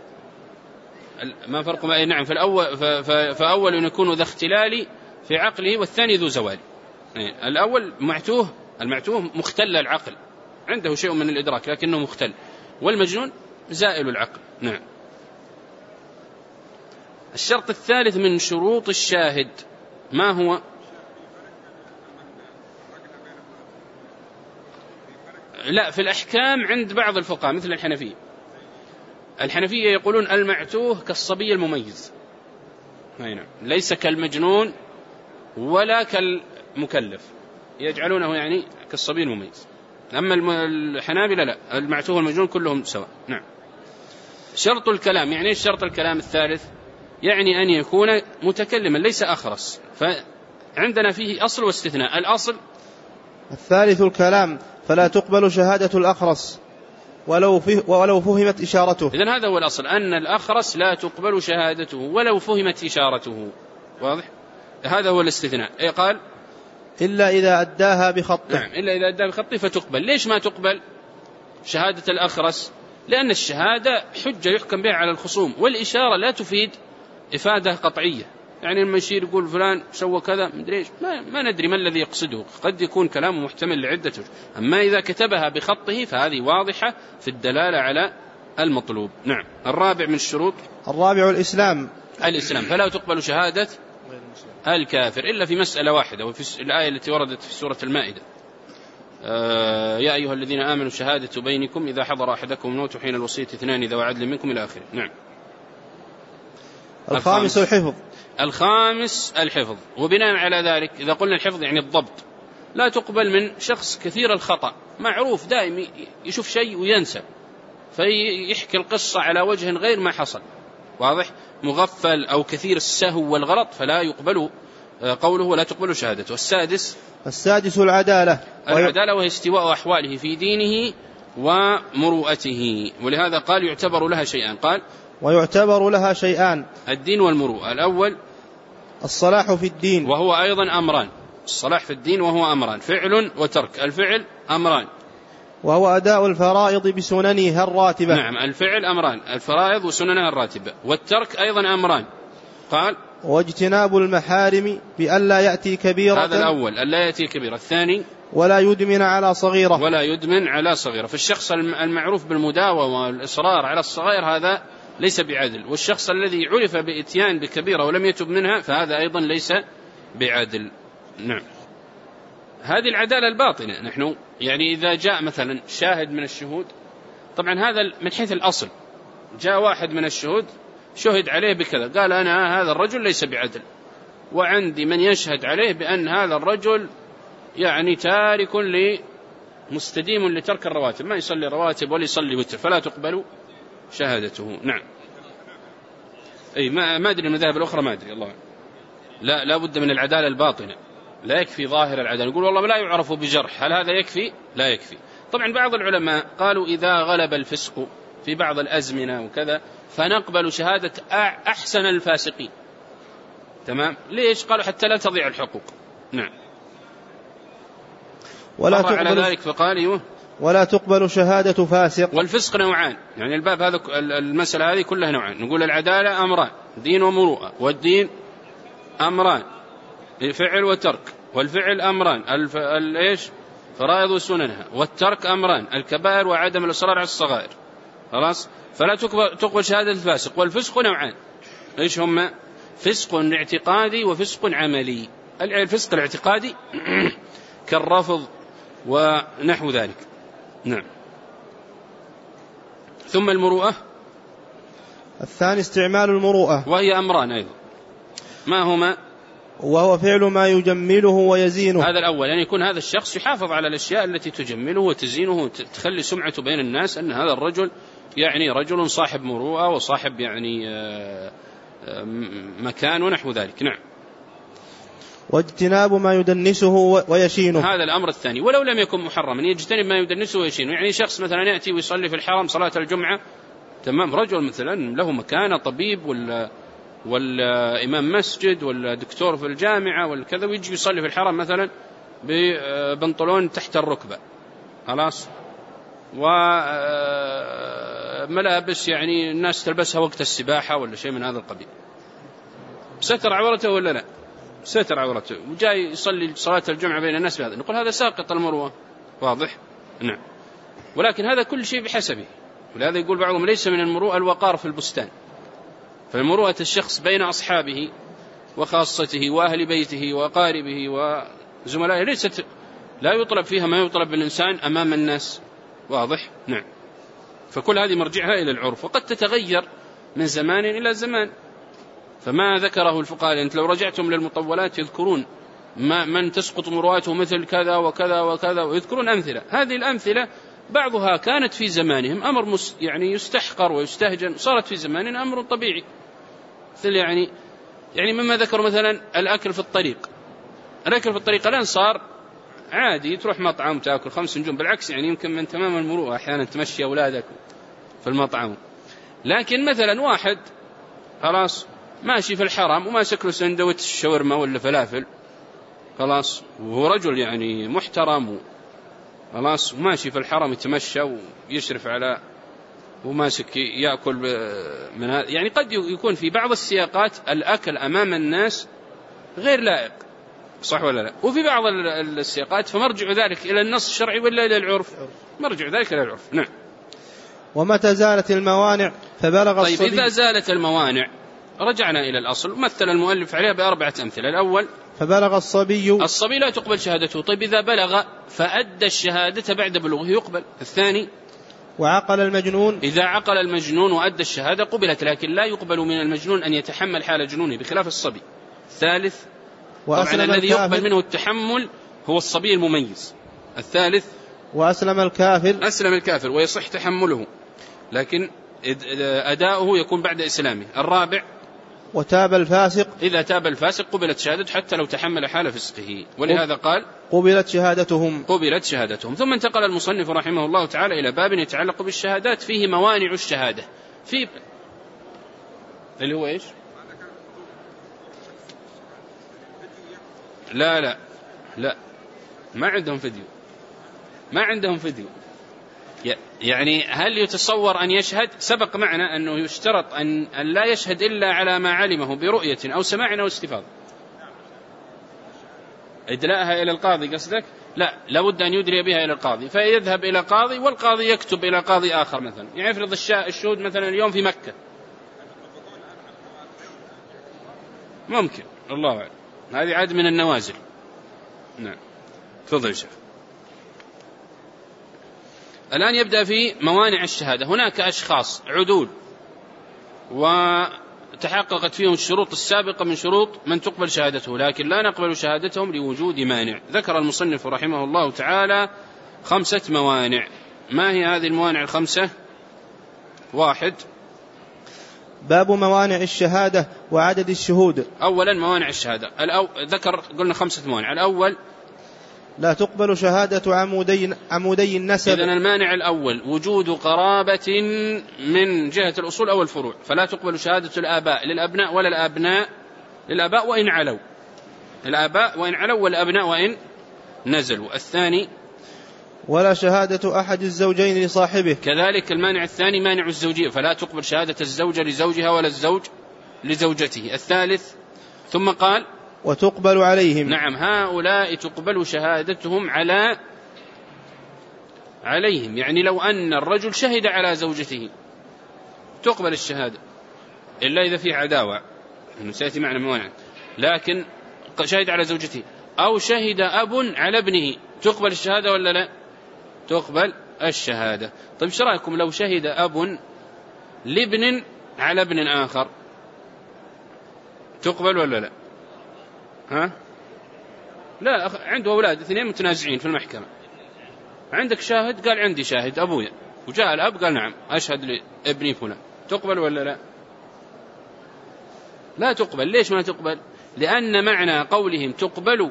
ما فرق ما؟ نعم. فأول يكون ذا اختلال في عقله، والثاني ذو زوال. الأول المعتوه مختل العقل، عنده شيء من الإدراك لكنه مختل، والمجنون زائل العقل. نعم. الشرط الثالث من شروط الشاهد ما هو؟ لا، في الأحكام عند بعض الفقهاء مثل الحنفية يقولون المعتوه كالصبي المميز، ليس كالمجنون ولا كالمكلف، يجعلونه يعني كالصبي المميز. أما الحنابلة لا، المعتوه والمجنون كلهم سواء. نعم. شرط الكلام، يعني شرط الكلام الثالث يعني أن يكون متكلما ليس أخرس، فعندنا فيه أصل واستثناء. الأصل الثالث الكلام، فلا تقبل شهادة الأخرس ولو فهمت إشارته. إذن هذا هو الأصل، أن الأخرس لا تقبل شهادته ولو فهمت إشارته. واضح؟ هذا هو الاستثناء. قال إلا إذا أداها بخطه. نعم، إلا إذا أداها بخطه فتقبل. ليش ما تقبل شهادة الأخرس؟ لأن الشهادة حجة يحكم بها على الخصوم، والإشارة لا تفيد إفادة قطعية. يعني لما يشير يقول فلان سوى كذا مدري إيش، ما ندري ما الذي يقصده، قد يكون كلامه محتمل لعدة. أما إذا كتبها بخطه فهذه واضحة في الدلالة على المطلوب. نعم. الرابع من الشروط الإسلام، فلا تقبل شهادة الكافر إلا في مسألة واحدة، وفي الآية التي وردت في سورة المائدة: يا أيها الذين آمنوا شهادة بينكم إذا حضر أحدكم الموت حين الوصية 2 ذوي عدل منكم إلى آخره. نعم. الخامس الحفظ. وبناء على ذلك إذا قلنا الحفظ يعني الضبط، لا تقبل من شخص كثير الخطأ، معروف دائم يشوف شيء وينسى فيحكي القصة على وجه غير ما حصل. واضح؟ مغفل أو كثير السهو والغلط فلا يقبل قوله ولا تقبل شهادته. السادس العدالة، وهي استواء أحواله في دينه ومروءته. ولهذا قال يعتبر لها شيئان. قال ويعتبر لها شيئان: الدين والمروءة. الأول الصلاح في الدين، وهو أيضا أمران. الصلاح في الدين وهو أمران: فعل وترك. الفعل أمران، وهو أداء الفرائض بسننها الراتبة. نعم، الفعل أمران: الفرائض وسننها الراتبة. والترك أيضا أمران. قال واجتناب المحارم بألا يأتي كبيرة. هذا الأول، ألا يأتي كبيرة. الثاني ولا يدمن على صغيرة. ولا يدمن على صغيرة. فالشخص المعروف بالمداومة والإصرار على الصغير هذا ليس بعدل، والشخص الذي عرف بإتيان بكبيرة ولم يتب منها فهذا أيضا ليس بعدل. نعم. هذه العدالة الباطنة. نحن يعني إذا جاء مثلا شاهد من الشهود، طبعا هذا من حيث الأصل، جاء واحد من الشهود شهد عليه بكذا، قال أنا هذا الرجل ليس بعدل، وعندي من يشهد عليه بأن هذا الرجل يعني تارك مستديم لترك الرواتب، ما يصلي رواتب ولا يصلي وتر، فلا تقبل شهادته. نعم. أي ما أدري المذاهب الأخرى، ما أدري الله. لا بد من العدالة الباطنة، لا يكفي ظاهر العدالة. يقول والله لا يعرف بجرح، هل هذا يكفي؟ لا يكفي. طبعا بعض العلماء قالوا إذا غلب الفسق في بعض الأزمنة وكذا فنقبل شهادة أحسن الفاسقين. تمام. ليش؟ قالوا حتى لا تضيع الحقوق. نعم. ولا تقبل على ذلك فقال ولا تقبل شهادة فاسق. والفسق نوعان، يعني الباب هذا المسألة هذه كلها نوعان. نقول العدالة أمران، دين ومروءة، والدين أمران، فعل وترك، والفعل أمران الإيش فرائض وسننها، والترك أمران الكبائر وعدم الإصرار على الصغائر. خلاص. فلا تقبل شهادة الفاسق. والفسق نوعان، إيش هما؟ فسق اعتقادي وفسق عملي. الفسق الاعتقادي كالرفض ونحو ذلك. نعم. ثم المروءة الثاني استعمال المروءة، وهي أمران أيضا. ما هما؟ وهو فعل ما يجمله ويزينه. هذا الأول، يعني يكون هذا الشخص يحافظ على الأشياء التي تجمله وتزينه وتخلي سمعته بين الناس أن هذا الرجل يعني رجل صاحب مروءة وصاحب يعني مكان ونحو ذلك. نعم. واجتناب ما يدنسه ويشينه، هذا الأمر الثاني. ولو لم يكن محرما يجتنب ما يدنسه ويشينه. يعني شخص مثلا يأتي ويصلي في الحرم صلاة الجمعة، تمام، رجل مثلا له مكانة، طبيب ولا إمام مسجد ولا دكتور في الجامعة ولا كذا، ويجي يصلي في الحرم مثلا ببنطلون تحت الركبة، خلاص، وملابس يعني الناس تلبسها وقت السباحة ولا شيء من هذا القبيل، ستر عورته ولا لا؟ ستر عورته، وجاي يصلي صلاة الجمعة بين الناس بهذا، نقول هذا ساقط المروءة. واضح؟ نعم. ولكن هذا كل شيء بحسبه، ولهذا يقول بعضهم ليس من المروءة الوقار في البستان. فالمروءة الشخص بين أصحابه وخاصته وأهل بيته وأقاربه وزملائه ليست، لا يطلب فيها ما يطلب الإنسان أمام الناس. واضح؟ نعم. فكل هذه مرجعها إلى العرف، وقد تتغير من زمان إلى زمان. فما ذكره الفقهاء، أنت لو رجعتم للمطولات يذكرون من تسقط مروءته مثل كذا وكذا وكذا، ويذكرون أمثلة. هذه الأمثلة بعضها كانت في زمانهم أمر يعني يستحقر ويستهجن، صارت في زماننا أمر طبيعي. مثل يعني مما ذكروا مثلا الأكل في الطريق. الأكل في الطريق الآن صار عادي، تروح مطعم تأكل 5 نجوم، بالعكس يعني يمكن من تمام المروءة أحيانا تمشي أولادك في المطعم. لكن مثلا واحد خلاص ماشي في الحرم وماسك له سندوتش شاورما ولا فلافل، خلاص، وهو رجل يعني محترم خلاص، وماشي في الحرم يتمشى ويشرف على وماسك يأكل من هذا، يعني قد يكون في بعض السياقات الأكل أمام الناس غير لائق، صح ولا لا؟ وفي بعض السياقات فمرجع ذلك إلى النص الشرعي ولا إلى العرف؟ مرجع ذلك إلى العرف. نعم. ومتى زالت الموانع فبلغ الصبي. طيب إذا زالت الموانع رجعنا إلى الأصل، مثل المؤلف عليها ب4 أمثلة. الأول فبلغ الصبي لا تقبل شهادته. طيب إذا بلغ فأدى الشهادة بعد بلوغه يقبل. الثاني وعقل المجنون، إذا عقل المجنون وأدى الشهادة قبلت، لكن لا يقبل من المجنون أن يتحمل حال جنونه بخلاف الصبي. الثالث طبعا الذي يقبل منه التحمل هو الصبي المميز. الثالث وأسلم الكافر ويصح تحمله، لكن أداؤه يكون بعد إسلامه. الرابع وتاب الفاسق، إذا تاب الفاسق قبلت شهادته حتى لو تحمل حال فسقه، ولهذا قال قبلت شهادتهم. ثم انتقل المصنف رحمه الله تعالى إلى باب يتعلق بالشهادات فيه موانع الشهادة، في اللي هو إيش؟ لا ما عندهم فيديو. يعني هل يتصور أن يشهد؟ سبق معنا أنه يشترط أن لا يشهد إلا على ما علمه برؤية أو سماع أو استفاضة. إدلاءها إلى القاضي قصدك؟ لا، لابد أن يدري بها إلى القاضي، فيذهب إلى قاضي والقاضي يكتب إلى قاضي آخر مثلا، يعني يفرض الشهود مثلا اليوم في مكة، ممكن، الله أعلم، هذه عاد من النوازل. نعم. تفضل يا شيخ. الآن يبدأ في موانع الشهادة. هناك أشخاص عدول وتحققت فيهم الشروط السابقة من شروط من تقبل شهادته، لكن لا نقبل شهادتهم لوجود مانع. ذكر المصنف رحمه الله تعالى 5 موانع. ما هي هذه الموانع ال5؟ 1. باب موانع الشهادة وعدد الشهود. أولا موانع الشهادة ذكر قلنا 5 موانع. الأول لا تقبل شهادة عمودي النسب. إذن المانع الأول وجود قرابة من جهة الأصول أو الفروع، فلا تقبل شهادة الآباء للأبناء ولا الأبناء للآباء وإن علوا، الآباء وإن علوا والأبناء وإن نزلوا. الثاني ولا شهادة أحد الزوجين لصاحبه. كذلك المانع الثاني مانع الزوجية، فلا تقبل شهادة الزوجة لزوجها ولا الزوج لزوجته. الثالث ثم قال وتقبل عليهم. نعم، هؤلاء تقبل شهادتهم عليهم، يعني لو أن الرجل شهد على زوجته تقبل الشهادة، إلا إذا في عداوة، إنه سيأتي معنا موانع، لكن شهد على زوجته أو شهد أب على ابنه تقبل الشهادة ولا لا؟ تقبل الشهادة. طيب ايش رأيكم لو شهد أب لابن على ابن آخر، تقبل ولا لا؟ لا، عنده أولاد 2 متنازعين في المحكمة، عندك شاهد قال عندي شاهد أبويا، وجاء الأب قال نعم أشهد لابني فلان، تقبل ولا لا؟ لا تقبل. ليش ما تقبل؟ لأن معنى قولهم تقبل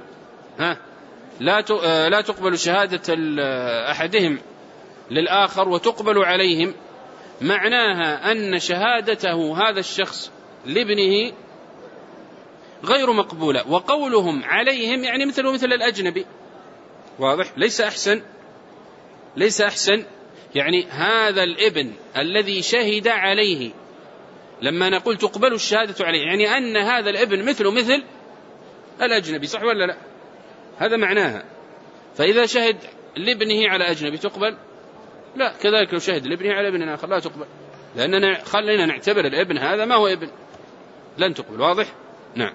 لا تقبل شهادة أحدهم للآخر وتقبل عليهم، معناها أن شهادته هذا الشخص لابنه غير مقبولة، وقولهم عليهم يعني مثله مثل الأجنبي. واضح؟ ليس أحسن. يعني هذا الابن الذي شهد عليه، لما نقول تقبل الشهادة عليه يعني أن هذا الابن مثله مثل الأجنبي، صح ولا لا؟ هذا معناها. فإذا شهد لابنه على أجنبي تقبل؟ لا. كذلك لو شهد لابنه على ابن آخر لا تقبل، لأننا خلينا نعتبر الابن هذا ما هو ابن، لن تقبل. واضح؟ نعم.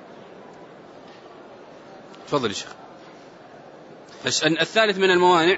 تفضل يا شيخ. الثالث من الموانع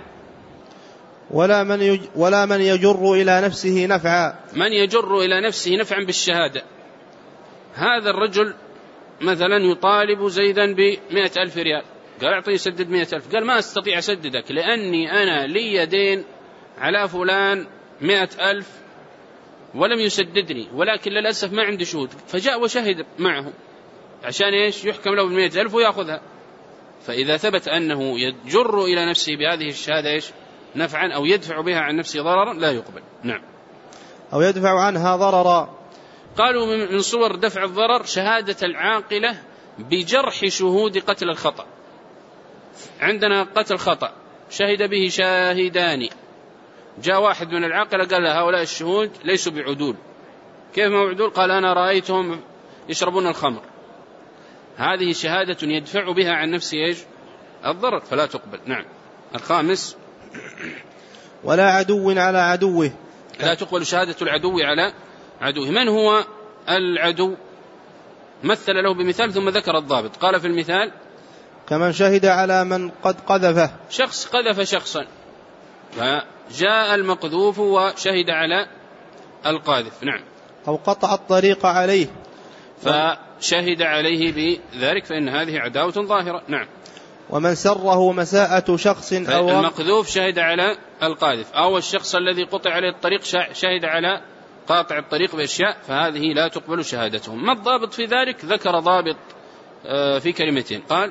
ولا من يجر إلى نفسه نفعا. من يجر إلى نفسه نفعا بالشهادة. هذا الرجل مثلا يطالب زيدا ب100,000 ريال، قال أعطيه سدد 100,000، قال ما أستطيع أسددك لأني أنا لي دين على فلان 100,000 ولم يسددني، ولكن للأسف ما عندي شهود، فجاء وشهد معه عشان إيش؟ يحكم له ب100,000 ويأخذها. فإذا ثبت أنه يجر إلى نفسه بهذه الشهادة إيش؟ نفعا أو يدفع بها عن نفسه ضررا لا يقبل. نعم. أو يدفع عنها ضررا. قالوا من صور دفع الضرر شهادة العاقلة بجرح شهود قتل الخطأ. عندنا قتل خطأ شهد به شاهدان، جاء واحد من العاقلة قال هؤلاء الشهود ليسوا بعدول. كيف ما عدول؟ قال أنا رأيتهم يشربون الخمر. هذه شهادة يدفع بها عن نفسه إيش؟ الضرر، فلا تقبل. نعم. الخامس ولا عدو على عدوه. لا تقبل شهادة العدو على عدوه. من هو العدو؟ مثل له بمثال ثم ذكر الضابط. قال في المثال كمن شهد على من قد قذفه. شخص قذف شخصا، فجاء المقذوف وشهد على القاذف. نعم. أو قطع الطريق عليه فشهد عليه بذلك، فإن هذه عداوة ظاهرة. نعم. ومن سره مساءة شخص أو المقذوف شهد على القاذف، أو الشخص الذي قطع عليه الطريق شهد على قاطع الطريق بأشياء، فهذه لا تقبل شهادتهم. ما الضابط في ذلك؟ ذكر ضابط في كلمتين، قال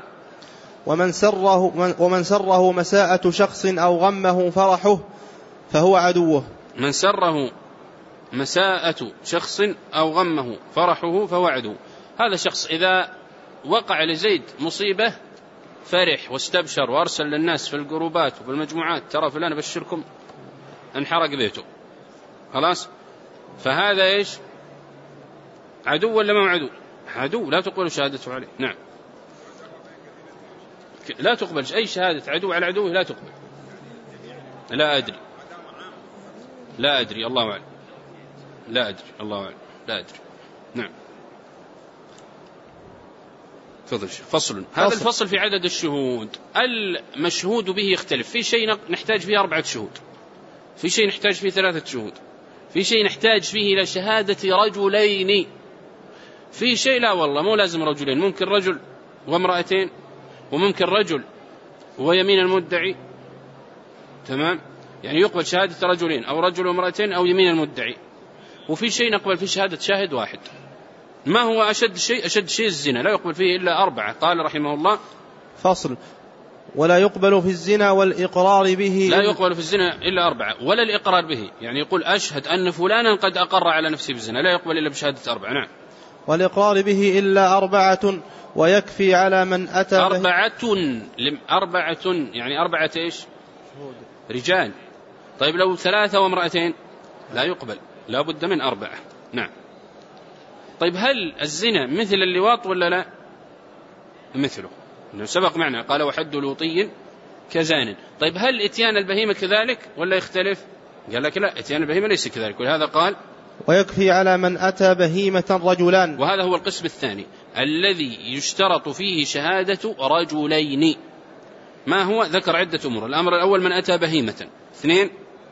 ومن سره مساءة شخص أو غمه فرحه فهو عدوه. من سره مساءة شخص أو غمه فرحه فهو عدو. هذا شخص إذا وقع لزيد مصيبة فرح واستبشر وأرسل للناس في الجروبات وفي المجموعات ترى فلان أبشركم انحرق بيته، خلاص، فهذا إيش؟ عدو ولا ما عدو؟ عدو، لا تقبل شهادته عليه. نعم. لا تقبل أي شهادة عدو على عدوه لا تقبل. لا أدري الله أعلم. لا أدري الله أعلم. لا أدري. نعم. تفضل. فصل. هذا الفصل في عدد الشهود. المشهود به يختلف. في شيء نحتاج فيه 4 شهود، في شيء نحتاج فيه 3 شهود، في شيء نحتاج فيه إلى شهادة رجلين، في شيء لا والله مو لازم رجلين، ممكن رجل وامرأتين، وممكن رجل ويمين المدعي. تمام، يعني يقبل شهادة رجلين أو رجل وامرأتين أو يمين المدعي. وفي شيء نقبل فيه شهادة شاهد واحد. ما هو أشد شيء؟ أشد شيء الزنا، لا يقبل فيه إلا 4. قال رحمه الله: فصل. ولا يقبل في الزنا والإقرار به. لا يقبل في الزنا إلا 4، ولا الإقرار به، يعني يقول أشهد أن فلانا قد أقر على نفسه بالزنا، لا يقبل إلا بشهادة 4. نعم. والإقرار به إلا 4، ويكفي على من أتى 4 يعني 4 إيش؟ رجال. طيب لو 3 وامرأتين لا يقبل، لا بد من 4. نعم. طيب هل الزنا مثل اللواط ولا لا؟ مثله، إنه سبق معنا قال: وحد لوطي كزان. طيب هل إتيان البهيمة كذلك ولا يختلف؟ قال لك لا، إتيان البهيمة ليس كذلك، ولهذا قال: ويكفي على من أتى بهيمة رجلان. وهذا هو القسم الثاني الذي يشترط فيه شهادة رجلين. ما هو؟ ذكر عدة أمور. الأمر الأول من أتى بهيمة. 2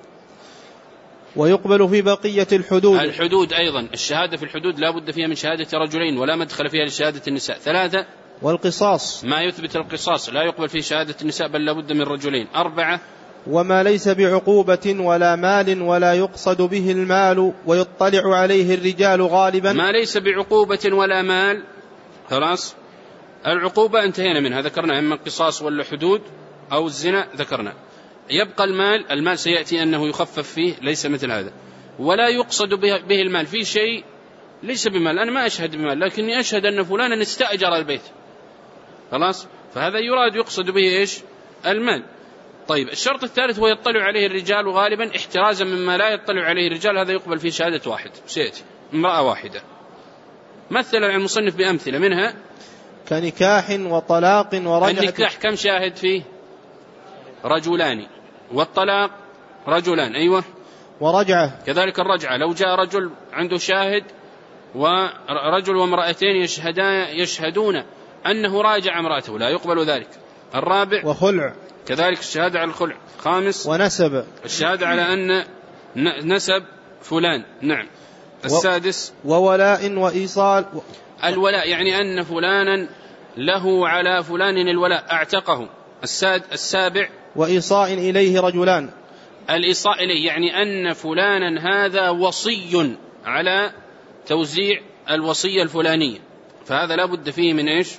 ويقبل في بقية الحدود أيضا، الشهادة في الحدود لا بد فيها من شهادة رجلين ولا مدخل فيها لشهادة النساء. 3 والقصاص، ما يثبت القصاص لا يقبل فيه شهادة النساء بل لا بد من رجلين. 4 وما ليس بعقوبة ولا مال ولا يقصد به المال ويطلع عليه الرجال غالبا. ما ليس بعقوبة ولا مال، خلاص. العقوبة انتهينا منها، ذكرنا إما القصاص ولا حدود أو الزنا ذكرنا. يبقى المال سيأتي أنه يخفف فيه، ليس مثل هذا. ولا يقصد به المال، في شيء ليس بمال، أنا ما أشهد بمال لكني أشهد أن فلانا استأجر البيت، خلاص، فهذا يراد يقصد به إيش؟ المال. طيب الشرط الثالث هو يطلع عليه الرجال غالبا، احترازا مما لا يطلع عليه الرجال، هذا يقبل فيه شهادة واحد، سيأتي امرأة واحدة. مثل المصنف بأمثلة منها كنكاح وطلاق ورجعة. النكاح كم شاهد فيه؟ رجلان. والطلاق رجلان. أيوة. ورجعة كذلك الرجعة، لو جاء رجل عنده شاهد ورجل وامرأتين يشهدون أنه راجع امرأته لا يقبل ذلك. 4 وخلع، كذلك الشهادة على الخلع. 5 ونسب، الشهادة على أن نسب فلان. نعم. 6 وولاء وإيصال. الولاء يعني أن فلانا له على فلان الولاء، أعتقه. 7 وإيصاء إليه رجلان. الإيصاء إليه يعني أن فلانا هذا وصي على توزيع الوصية الفلانية، فهذا لا بد فيه من إيش؟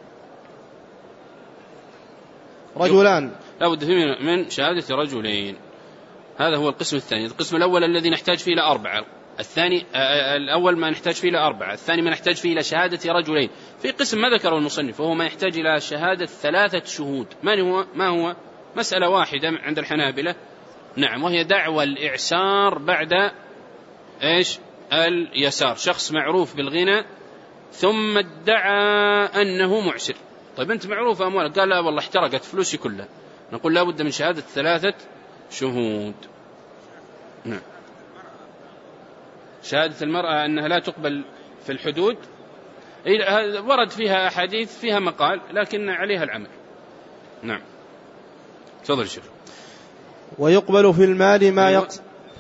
رجلان، لا بد فيه من شهادة رجلين. هذا هو القسم الثاني. القسم الأول الذي نحتاج فيه إلى 4، الثاني الأول ما نحتاج فيه إلى 4، الثاني ما نحتاج فيه إلى شهادة رجلين. في قسم ما ذكره المصنف وهو ما يحتاج إلى شهادة 3 شهود. ما هو؟ مسألة واحدة عند الحنابلة، نعم، وهي دعوى الإعسار بعد إيش؟ اليسار. شخص معروف بالغنى ثم ادعى أنه معسر. طيب أنت معروف أموالك، قال لا والله احترقت فلوسي كلها، نقول لا بد من شهادة 3 شهود. نعم. شهادة المرأة أنها لا تقبل في الحدود ورد فيها أحاديث فيها مقال لكن عليها العمل. نعم. تفضل شيخ. ويقبل في المال ما يقصد.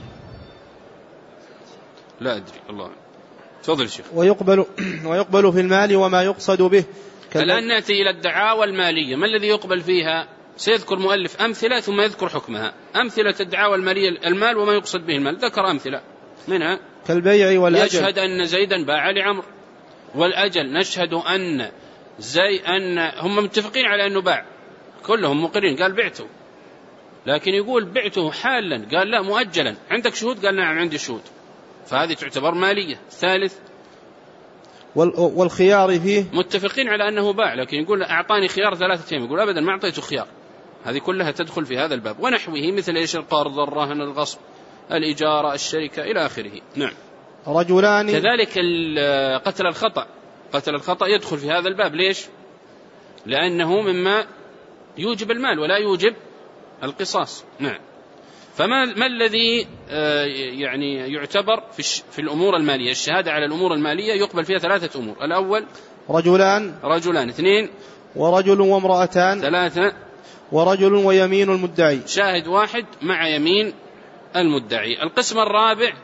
لا أدري الله. تفضل شيخ. ويقبل في المال وما يقصد به. الآن نأتي إلى الدعاوى المالية، ما الذي يقبل فيها؟ سيذكر مؤلف أمثلة ثم يذكر حكمها. أمثلة الدعاوى المالية: المال وما يقصد به المال. ذكر أمثلة منها كالبيع والأجل. يشهد أن زيدا باع لعمر. والأجل نشهد أن هم متفقين على أنه باع، كلهم مقرين، قال بعته، لكن يقول بعته حالا، قال لا مؤجلا، عندك شهود؟ قال نعم عندي شهود، فهذه تعتبر مالية. 3 والخيار فيه متفقين على أنه باع لكن يقول أعطاني خيار 3 أيام، يقول أبدا ما أعطيته خيار. هذه كلها تدخل في هذا الباب. ونحوه مثل إيش؟ القرض، الرهن، الغصب، الإجارة، الشركة، إلى آخره. نعم. رجلان. كذلك قتل الخطأ يدخل في هذا الباب. ليش؟ لأنه مما يوجب المال ولا يوجب القصاص. نعم. فما الذي يعني يعتبر في الأمور المالية؟ الشهادة على الأمور المالية يقبل فيها 3 أمور: الأول رجلان، 2 ورجل وامرأتان، 3 ورجل ويمين المدعي. شاهد واحد مع يمين المدعي. القسم الرابع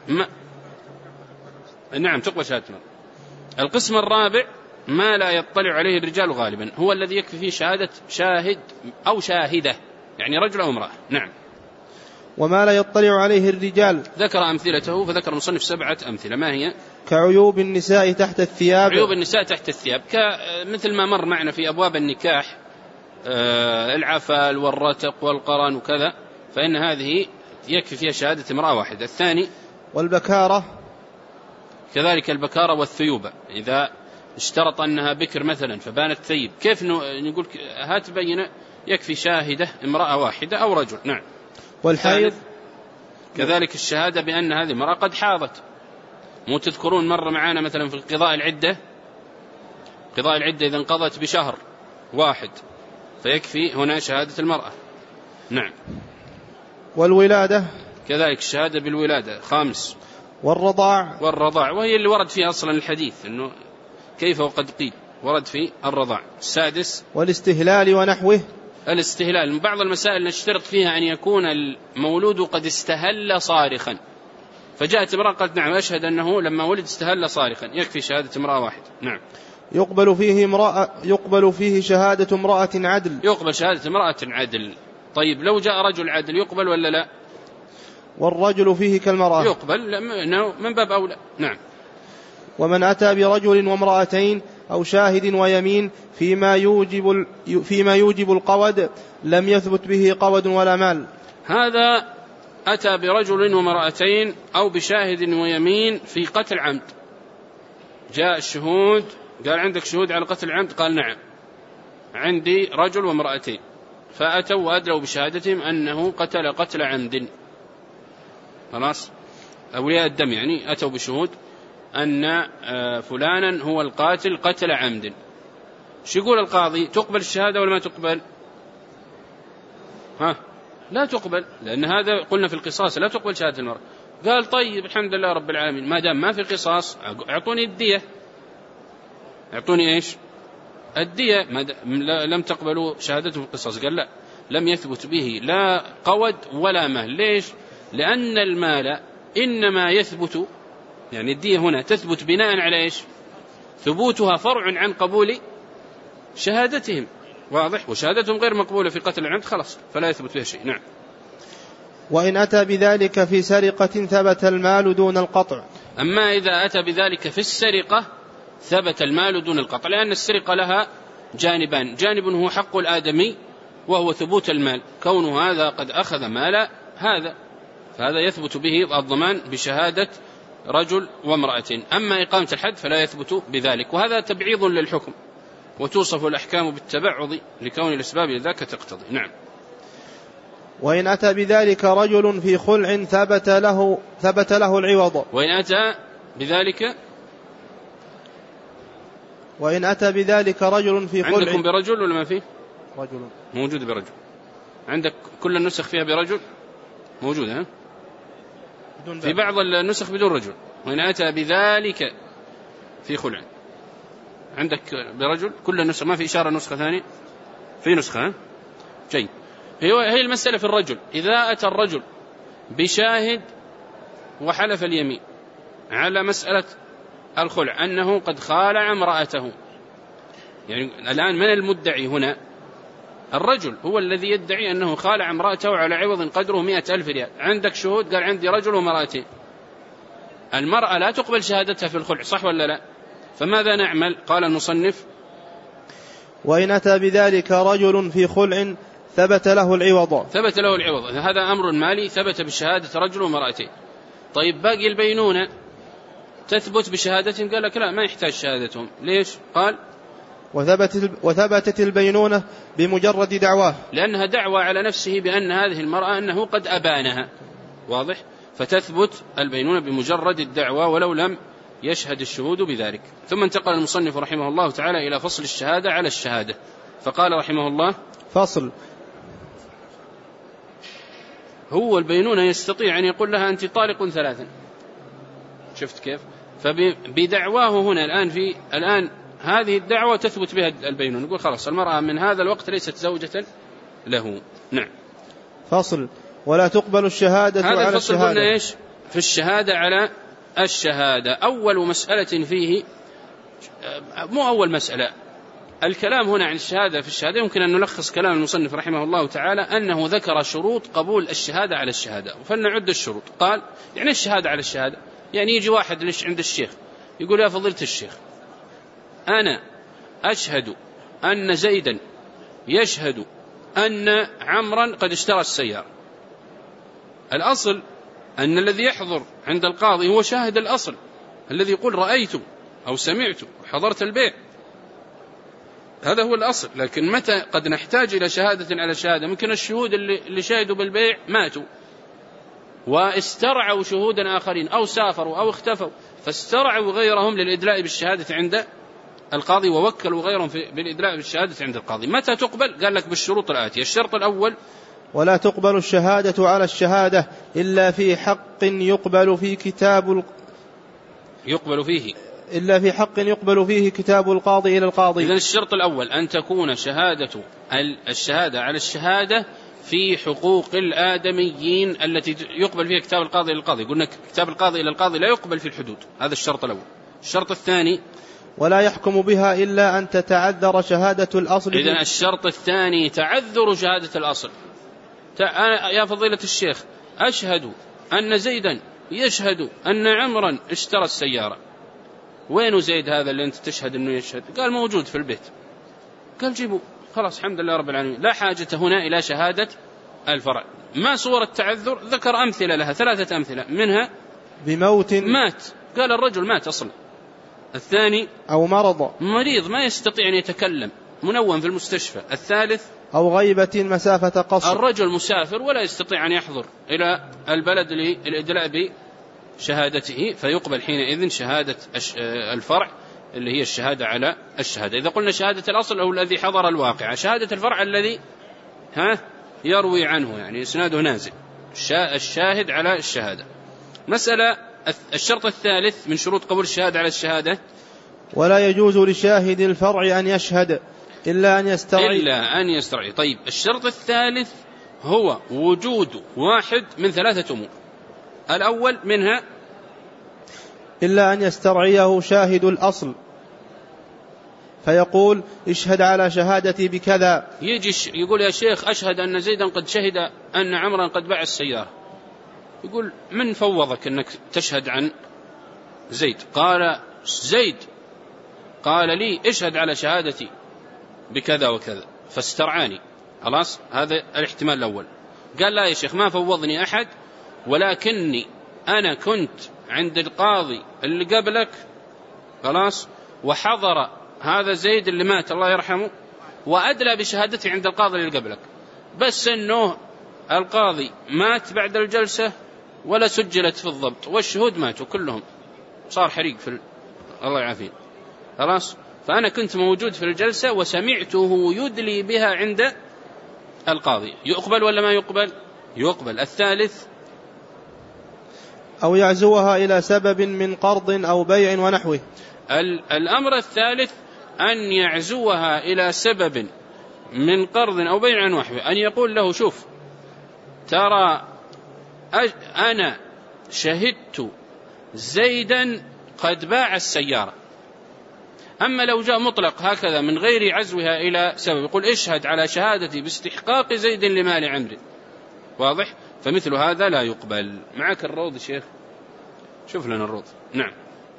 نعم تقبل شهادة المرأة. القسم الرابع ما لا يطلع عليه الرجال غالبا، هو الذي يكفي فيه شهادة شاهد أو شاهدة، يعني رجل أو امرأة. نعم. وما لا يطلع عليه الرجال ذكر أمثلته، فذكر المصنف 7 أمثلة. ما هي؟ كعيوب النساء تحت الثياب. عيوب النساء تحت الثياب مثل ما مر معنا في أبواب النكاح، العفال والرتق والقران وكذا، فإن هذه يكفي فيها شهادة امرأة واحدة. الثاني والبكارة، كذلك البكارة والثيوبة، إذا اشترط أنها بكر مثلا فبانت ثيب، كيف نقول هات بينة؟ يكفي شاهدة امرأة واحدة أو رجل. نعم. والحيض كذلك الشهادة بأن هذه المرأة قد حاضت. مو تذكرون مرة معانا مثلا في قضاء العدة إذا انقضت بشهر واحد فيكفي هنا شهادة المرأة. نعم. والولادة كذلك الشهادة بالولادة. 5 والرضاع، وهي اللي ورد فيها أصلا الحديث أنه كيف وقد قيل، ورد في الرضاع. 6 والاستهلال ونحوه. الاستهلال بعض المسائل نشترط فيها أن يكون المولود قد استهل صارخا، فجاءت امرأة قالت نعم أشهد أنه لما ولد استهل صارخا، يكفي شهادة امرأة واحدة. نعم. يقبل فيه شهادة امرأة عدل. يقبل شهادة امرأة عدل. طيب لو جاء رجل عدل يقبل ولا لا؟ والرجل فيه كالمرأة. يقبل من باب أولى. نعم. ومن أتى برجل وامرأتين أو شاهد ويمين فيما يوجب القود لم يثبت به قود ولا مال. هذا أتى برجل وامرأتين أو بشاهد ويمين في قتل عمد. جاء الشهود قال عندك شهود على قتل عمد؟ قال نعم عندي رجل وامرأتين، فأتوا وأدلوا بشهادتهم أنه قتل عمد. خلاص، أولياء الدم يعني أتوا بشهود أن فلانا هو القاتل قتل عمد. شو يقول القاضي؟ تقبل الشهادة ولا ما تقبل؟ لا تقبل، لأن هذا قلنا في القصاص لا تقبل شهادة المرأة. قال طيب الحمد لله رب العالمين، ما دام ما في قصاص أعطوني الدية. أعطوني إيش؟ الدية. لم تقبلوا شهادته في القصاص. قال لا، لم يثبت به لا قود ولا مال. ليش؟ لأن المال إنما يثبت، يعني الدية هنا تثبت بناء على إيش؟ ثبوتها فرع عن قبول شهادتهم. واضح؟ وشهادتهم غير مقبولة في قتل العمد خلاص فلا يثبت بها شيء. نعم. وإن أتى بذلك في سرقة ثبت المال دون القطع. أما إذا أتى بذلك في السرقة ثبت المال دون القطع، لأن السرقة لها جانبان: جانب هو حق الآدمي وهو ثبوت المال، كونه هذا قد أخذ مال هذا، فهذا يثبت به الضمان بشهادة رجل وامرأة. أما إقامة الحد فلا يثبت بذلك، وهذا تبعيض للحكم، وتوصف الأحكام بالتبعض لكون الأسباب لذاك تقتضي. نعم. وإن أتى بذلك رجل في خلع ثبت له العوض. وإن أتى بذلك رجل في خلع. عندكم برجل ولا ما فيه؟ رجل موجود برجل. عندك كل النسخ فيها برجل موجودة، في بعض النسخ بدون رجل. وإن أتى بذلك في خلع. عندك برجل كل النسخ، ما في إشارة نسخة ثانية؟ في نسخة. جيد. هي المسألة في الرجل، إذا أتى الرجل بشاهد وحلف اليمين على مسألة الخلع أنه قد خالع امرأته، يعني الآن من المدعي هنا؟ الرجل هو الذي يدعي أنه خالع امرأته على عوض قدره 100,000 ريال. عندك شهود قال عندي رجل ومرأتين. المرأة لا تقبل شهادتها في الخلع، صح ولا لا؟ فماذا نعمل؟ قال المصنف: وإن أتى بذلك رجل في خلع ثبت له العوض. ثبت له العوض، هذا أمر مالي ثبت بشهادة رجل ومرأتين. طيب باقي البينونة تثبت بشهادتهم؟ قال لك لا، ما يحتاج شهادتهم. ليش؟ قال: وثبتت البينونة بمجرد دعواه، لأنها دعوى على نفسه بأن هذه المرأة أنه قد أبانها. واضح؟ فتثبت البينونة بمجرد الدعوى ولو لم يشهد الشهود بذلك. ثم انتقل المصنف رحمه الله تعالى إلى فصل الشهادة على الشهادة، فقال رحمه الله: فصل. هو البينونة يستطيع أن يقول لها أنت طالق 3. شفت كيف؟ فبدعواه هنا الآن هذه الدعوة تثبت بها البينونة، نقول خلاص المرأة من هذا الوقت ليست زوجة له. نعم. فصل. ولا تقبل الشهادة على الشهادة. هذا الفصل قلنا إيش في الشهادة على الشهادة. أول مسألة فيه، مو أول مسألة، الكلام هنا عن الشهادة في الشهادة يمكن أن نلخص كلام المصنف رحمه الله تعالى أنه ذكر شروط قبول الشهادة على الشهادة، فلنعد الشروط. قال يعني الشهادة على الشهادة، يعني يجي واحد عند الشيخ يقول يا فضيلة الشيخ أنا أشهد أن زيدا يشهد أن عمرا قد اشترى السيارة. الأصل أن الذي يحضر عند القاضي هو شاهد الأصل الذي يقول رأيت أو سمعت وحضرت البيع، هذا هو الأصل. لكن متى قد نحتاج إلى شهادة على شهادة؟ ممكن الشهود اللي شاهدوا بالبيع ماتوا واسترعوا شهودا آخرين أو سافروا أو اختفوا، فاسترعوا غيرهم للإدلاء بالشهادة عند القاضي ووكلوا غيرهم بالإدلاء بالشهادة عند القاضي. متى تقبل؟ قال لك بالشروط الآتية. الشرط الأول: ولا تقبل الشهادة على الشهادة إلا في حق يقبل فيه كتاب القاضي إلى القاضي. إذن الشرط الأول أن تكون الشهادة على الشهادة في حقوق الآدميين التي يقبل فيها كتاب القاضي إلى القاضي. قلنا كتاب القاضي إلى القاضي لا يقبل في الحدود، هذا الشرط الأول. الشرط الثاني: ولا يحكم بها إلا أن تتعذر شهادة الأصل. إذن الشرط الثاني تعذر شهادة الأصل. يا فضيلة الشيخ أشهد أن زيدا يشهد أن عمرا اشترى السيارة. وين زيد هذا اللي أنت تشهد أنه يشهد؟ قال موجود في البيت. قال جيبوا، خلاص الحمد لله رب العالمين، لا حاجة هنا إلى شهادة الفرع. ما صورة التعذر؟ ذكر أمثلة لها، 3 أمثلة، منها بموت، مات، قال الرجل مات أصلا. الثاني: أو مريض ما يستطيع أن يتكلم، منوم في المستشفى. الثالث: أو غيبة مسافة قصر، الرجل مسافر ولا يستطيع أن يحضر إلى البلد للإدلاء بشهادته، فيقبل حينئذ شهادة الفرع اللي هي الشهادة على الشهادة. إذا قلنا شهادة الأصل هو الذي حضر الواقع، شهادة الفرع الذي يروي عنه، يعني إسناده نازل، الشاهد على الشهادة. مسألة الشرط الثالث من شروط قبول الشهادة على الشهادة: ولا يجوز لشاهد الفرع أن يشهد إلا أن يسترعي. طيب، الشرط الثالث هو وجود واحد من 3 أمور. الأول منها: إلا أن يسترعيه شاهد الأصل فيقول اشهد على شهادتي بكذا. يجي يقول يا شيخ أشهد أن زيدا قد شهد أن عمرا قد باع السيارة. يقول من فوضك أنك تشهد عن زيد؟ قال زيد قال لي اشهد على شهادتي بكذا وكذا فاسترعاني. خلاص، هذا الاحتمال الأول. قال لا يا شيخ ما فوضني أحد، ولكني أنا كنت عند القاضي اللي قبلك، خلاص، وحضر هذا زيد اللي مات الله يرحمه وأدلى بشهادتي عند القاضي اللي قبلك، بس أنه القاضي مات بعد الجلسة ولا سجلت في الضبط والشهود ماتوا كلهم، صار حريق الله يعافيه. خلاص، فأنا كنت موجود في الجلسة وسمعته يدلي بها عند القاضي. يقبل ولا ما يقبل؟ يقبل. الثالث: أو يعزوها إلى سبب من قرض أو بيع ونحوه. الأمر الثالث أن يعزوها إلى سبب من قرض أو بيع ونحوه، أن يقول له شوف ترى أنا شهدت زيدا قد باع السيارة. أما لو جاء مطلق هكذا من غير عزوها إلى سبب، يقول اشهد على شهادتي باستحقاق زيد لمال عمرو، واضح؟ فمثل هذا لا يقبل. معك الروض شيخ؟ شوف لنا الروض. نعم.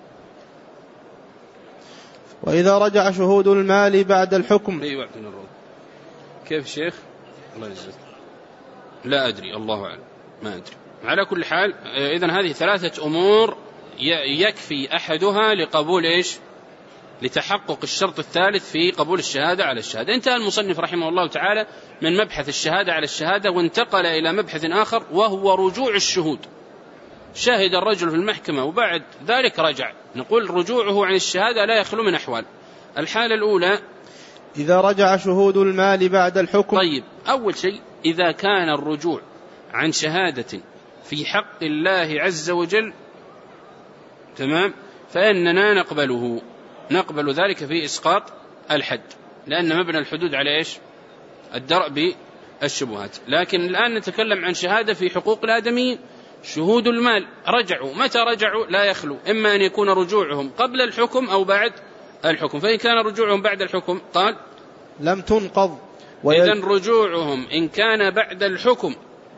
وإذا رجع شهود المال بعد الحكم. أيوة اعطينا الروض. كيف شيخ؟ الله يجزاك. لا أدري، الله أعلم، ما أدري. على كل حال إذن هذه 3 أمور يكفي أحدها لقبول إيش؟ لتحقق الشرط الثالث في قبول الشهادة على الشهادة. انتهى المصنف رحمه الله تعالى من مبحث الشهادة على الشهادة وانتقل إلى مبحث آخر وهو رجوع الشهود. شهد الرجل في المحكمة وبعد ذلك رجع، نقول رجوعه عن الشهادة لا يخلو من أحوال. الحالة الأولى إذا رجع شهود المال بعد الحكم. طيب، أول شيء إذا كان الرجوع عن شهادة في حق الله عز وجل تمام، فإننا نقبل ذلك في إسقاط الحد، لأن مبنى الحدود على إيش؟ الدرء بالشبهات. لكن الآن نتكلم عن شهادة في حقوق الآدميين. شهود المال رجعوا، متى رجعوا؟ لا يخلو إما أن يكون رجوعهم قبل الحكم أو بعد الحكم. فإن كان رجوعهم بعد الحكم قال لم تنقض. إذن رجوعهم إن كان بعد الحكم.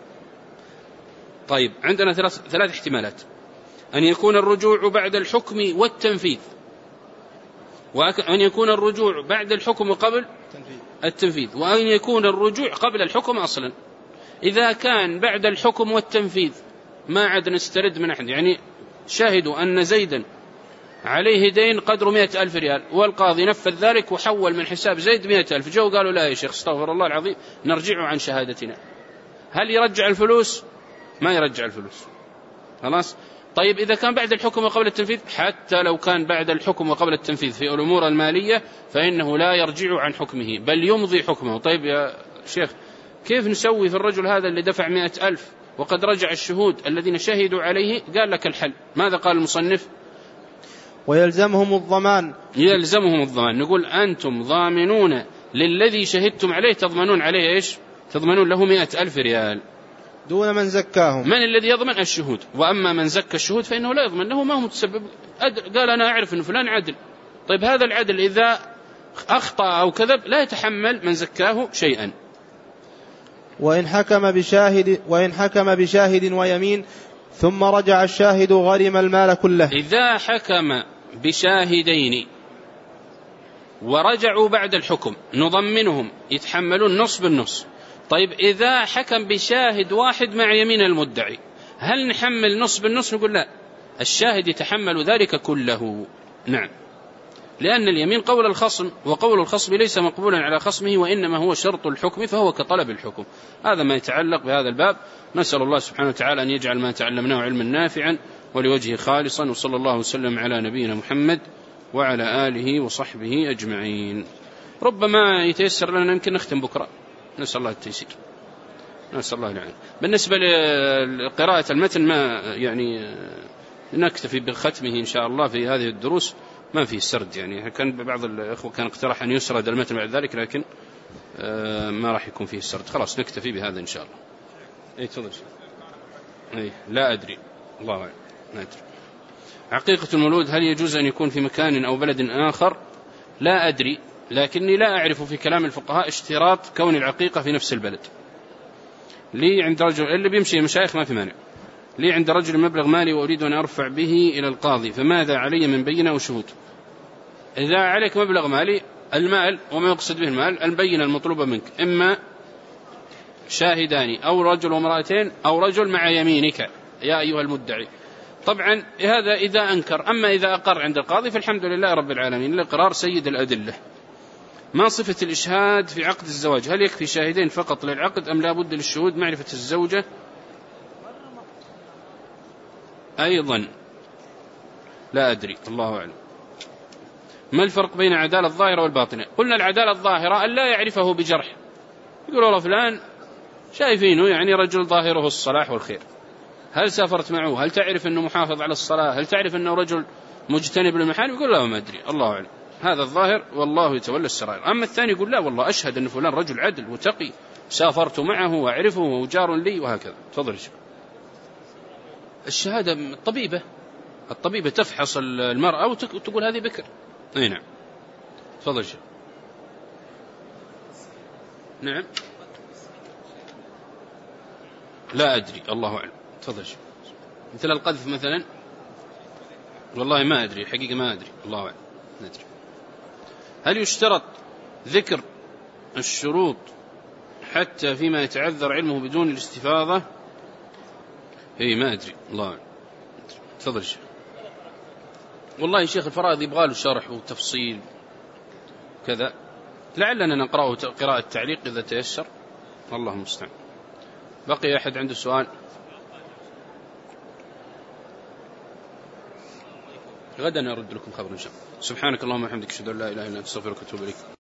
طيب، عندنا ثلاث احتمالات: أن يكون الرجوع بعد الحكم والتنفيذ، وأن يكون الرجوع بعد الحكم قبل التنفيذ، وأن يكون الرجوع قبل الحكم أصلا. إذا كان بعد الحكم والتنفيذ ما عاد نسترد من أحد، يعني شاهدوا أن زيدا عليه دين قدره 100,000 ريال، والقاضي نفذ ذلك وحول من حساب زيد 100,000. جو قالوا لا يا شيخ استغفر الله العظيم نرجع عن شهادتنا. هل يرجع الفلوس؟ ما يرجع الفلوس، خلاص. طيب، إذا كان بعد الحكم وقبل التنفيذ، حتى لو كان بعد الحكم وقبل التنفيذ في الأمور المالية فإنه لا يرجع عن حكمه بل يمضي حكمه. طيب يا شيخ، كيف نسوي في الرجل هذا اللي دفع 100,000 وقد رجع الشهود الذين شهدوا عليه؟ قال لك الحل. ماذا قال المصنف؟ ويلزمهم الضمان. يلزمهم الضمان. نقول أنتم ضامنون للذي شهدتم عليه، تضمنون عليه إيش؟ تضمنون له 100,000 ريال دون من زكاهم. من الذي يضمن؟ الشهود. وأما من زكى الشهود فإنه لا يضمن له، ما هو متسبب. قال أنا أعرف أن فلان عدل. طيب، هذا العدل إذا أخطأ أو كذب لا يتحمل من زكاه شيئا. وإن حكم بشاهد ويمين ثم رجع الشاهد غرم المال كله. إذا حكم بشاهدين ورجعوا بعد الحكم نضمنهم، يتحملون نص بالنص. طيب، إذا حكم بشاهد واحد مع يمين المدعي، هل نحمل نص بالنص؟ نقول لا، الشاهد يتحمل ذلك كله. نعم، لأن اليمين قول الخصم، وقول الخصم ليس مقبولا على خصمه، وإنما هو شرط الحكم، فهو كطلب الحكم. هذا ما يتعلق بهذا الباب. نسأل الله سبحانه وتعالى أن يجعل ما تعلمناه علما نافعا ولوجهه خالصا، وصلى الله وسلم على نبينا محمد وعلى آله وصحبه أجمعين. ربما يتيسر لنا يمكن نختم بكرة، نسأل الله التيسير، نسأل الله العافية. بالنسبة لقراءة المتن ما يعني نكتفي بختمه إن شاء الله في هذه الدروس، ما فيه سرد. يعني كان بعض الأخوة كان اقترح أن يسرد المتن بعد ذلك، لكن ما راح يكون فيه سرد. خلاص نكتفي بهذا إن شاء الله. تفضل. لا أدري، الله أعلم، لا أدري. عقيقة المولود هل يجوز أن يكون في مكان أو بلد آخر؟ لا أدري، لكني لا أعرف في كلام الفقهاء اشتراط كون العقيقة في نفس البلد. لي عند رجل اللي بيمشي المشايخ ما في مانع. لي عند رجل مبلغ مالي وأريد أن أرفع به إلى القاضي، فماذا علي من بينة وشهود؟ إذا عليك مبلغ مالي، المال وما يقصد به المال، البينة المطلوبة منك إما شاهدان أو رجل وامرأتين أو رجل مع يمينك يا أيها المدعي. طبعا هذا إذا أنكر. أما إذا أقر عند القاضي فالحمد لله رب العالمين، الإقرار سيد الأدلة. ما صفة الإشهاد في عقد الزواج؟ هل يكفي شاهدين فقط للعقد أم لا بد للشهود معرفة الزوجة أيضا؟ لا أدري، الله أعلم. ما الفرق بين العدالة الظاهرة والباطنة؟ قلنا العدالة الظاهرة أن لا يعرفه بجرح، يقول والله فلان شايفينه يعني رجل ظاهره الصلاح والخير. هل سافرت معه؟ هل تعرف أنه محافظ على الصلاة؟ هل تعرف أنه رجل مجتنب للمحارم؟ يقول لا ما أدري، الله أعلم. هذا الظاهر والله يتولى السرائر. أما الثاني يقول لا والله أشهد أن فلان رجل عدل وتقي، سافرت معه وأعرفه وجار لي وهكذا. تفضل. الشهادة الطبيبة تفحص المرأة وتقول هذه بكر. أي نعم. تفضل شيخ. نعم، لا أدري، الله أعلم. تفضل شيخ. مثل القذف مثلا، والله ما أدري، حقيقة ما أدري، الله أعلم، ما أدري. هل يشترط ذكر الشروط حتى فيما يتعذر علمه بدون الاستفاضة؟ ما أدري، الله أعلم. تفضل شيخ. والله شيخ الفرائض يبغى له شرح وتفصيل كذا، لعلنا نقرأه قراءة تعليق إذا تيسر، الله المستعان. بقي أحد عنده سؤال؟ غدا أرد لكم خبر إن شاء الله. سبحانك اللهم وبحمدك، أشهد أن لا إله إلا أنت، أستغفرك وأتوب إليك.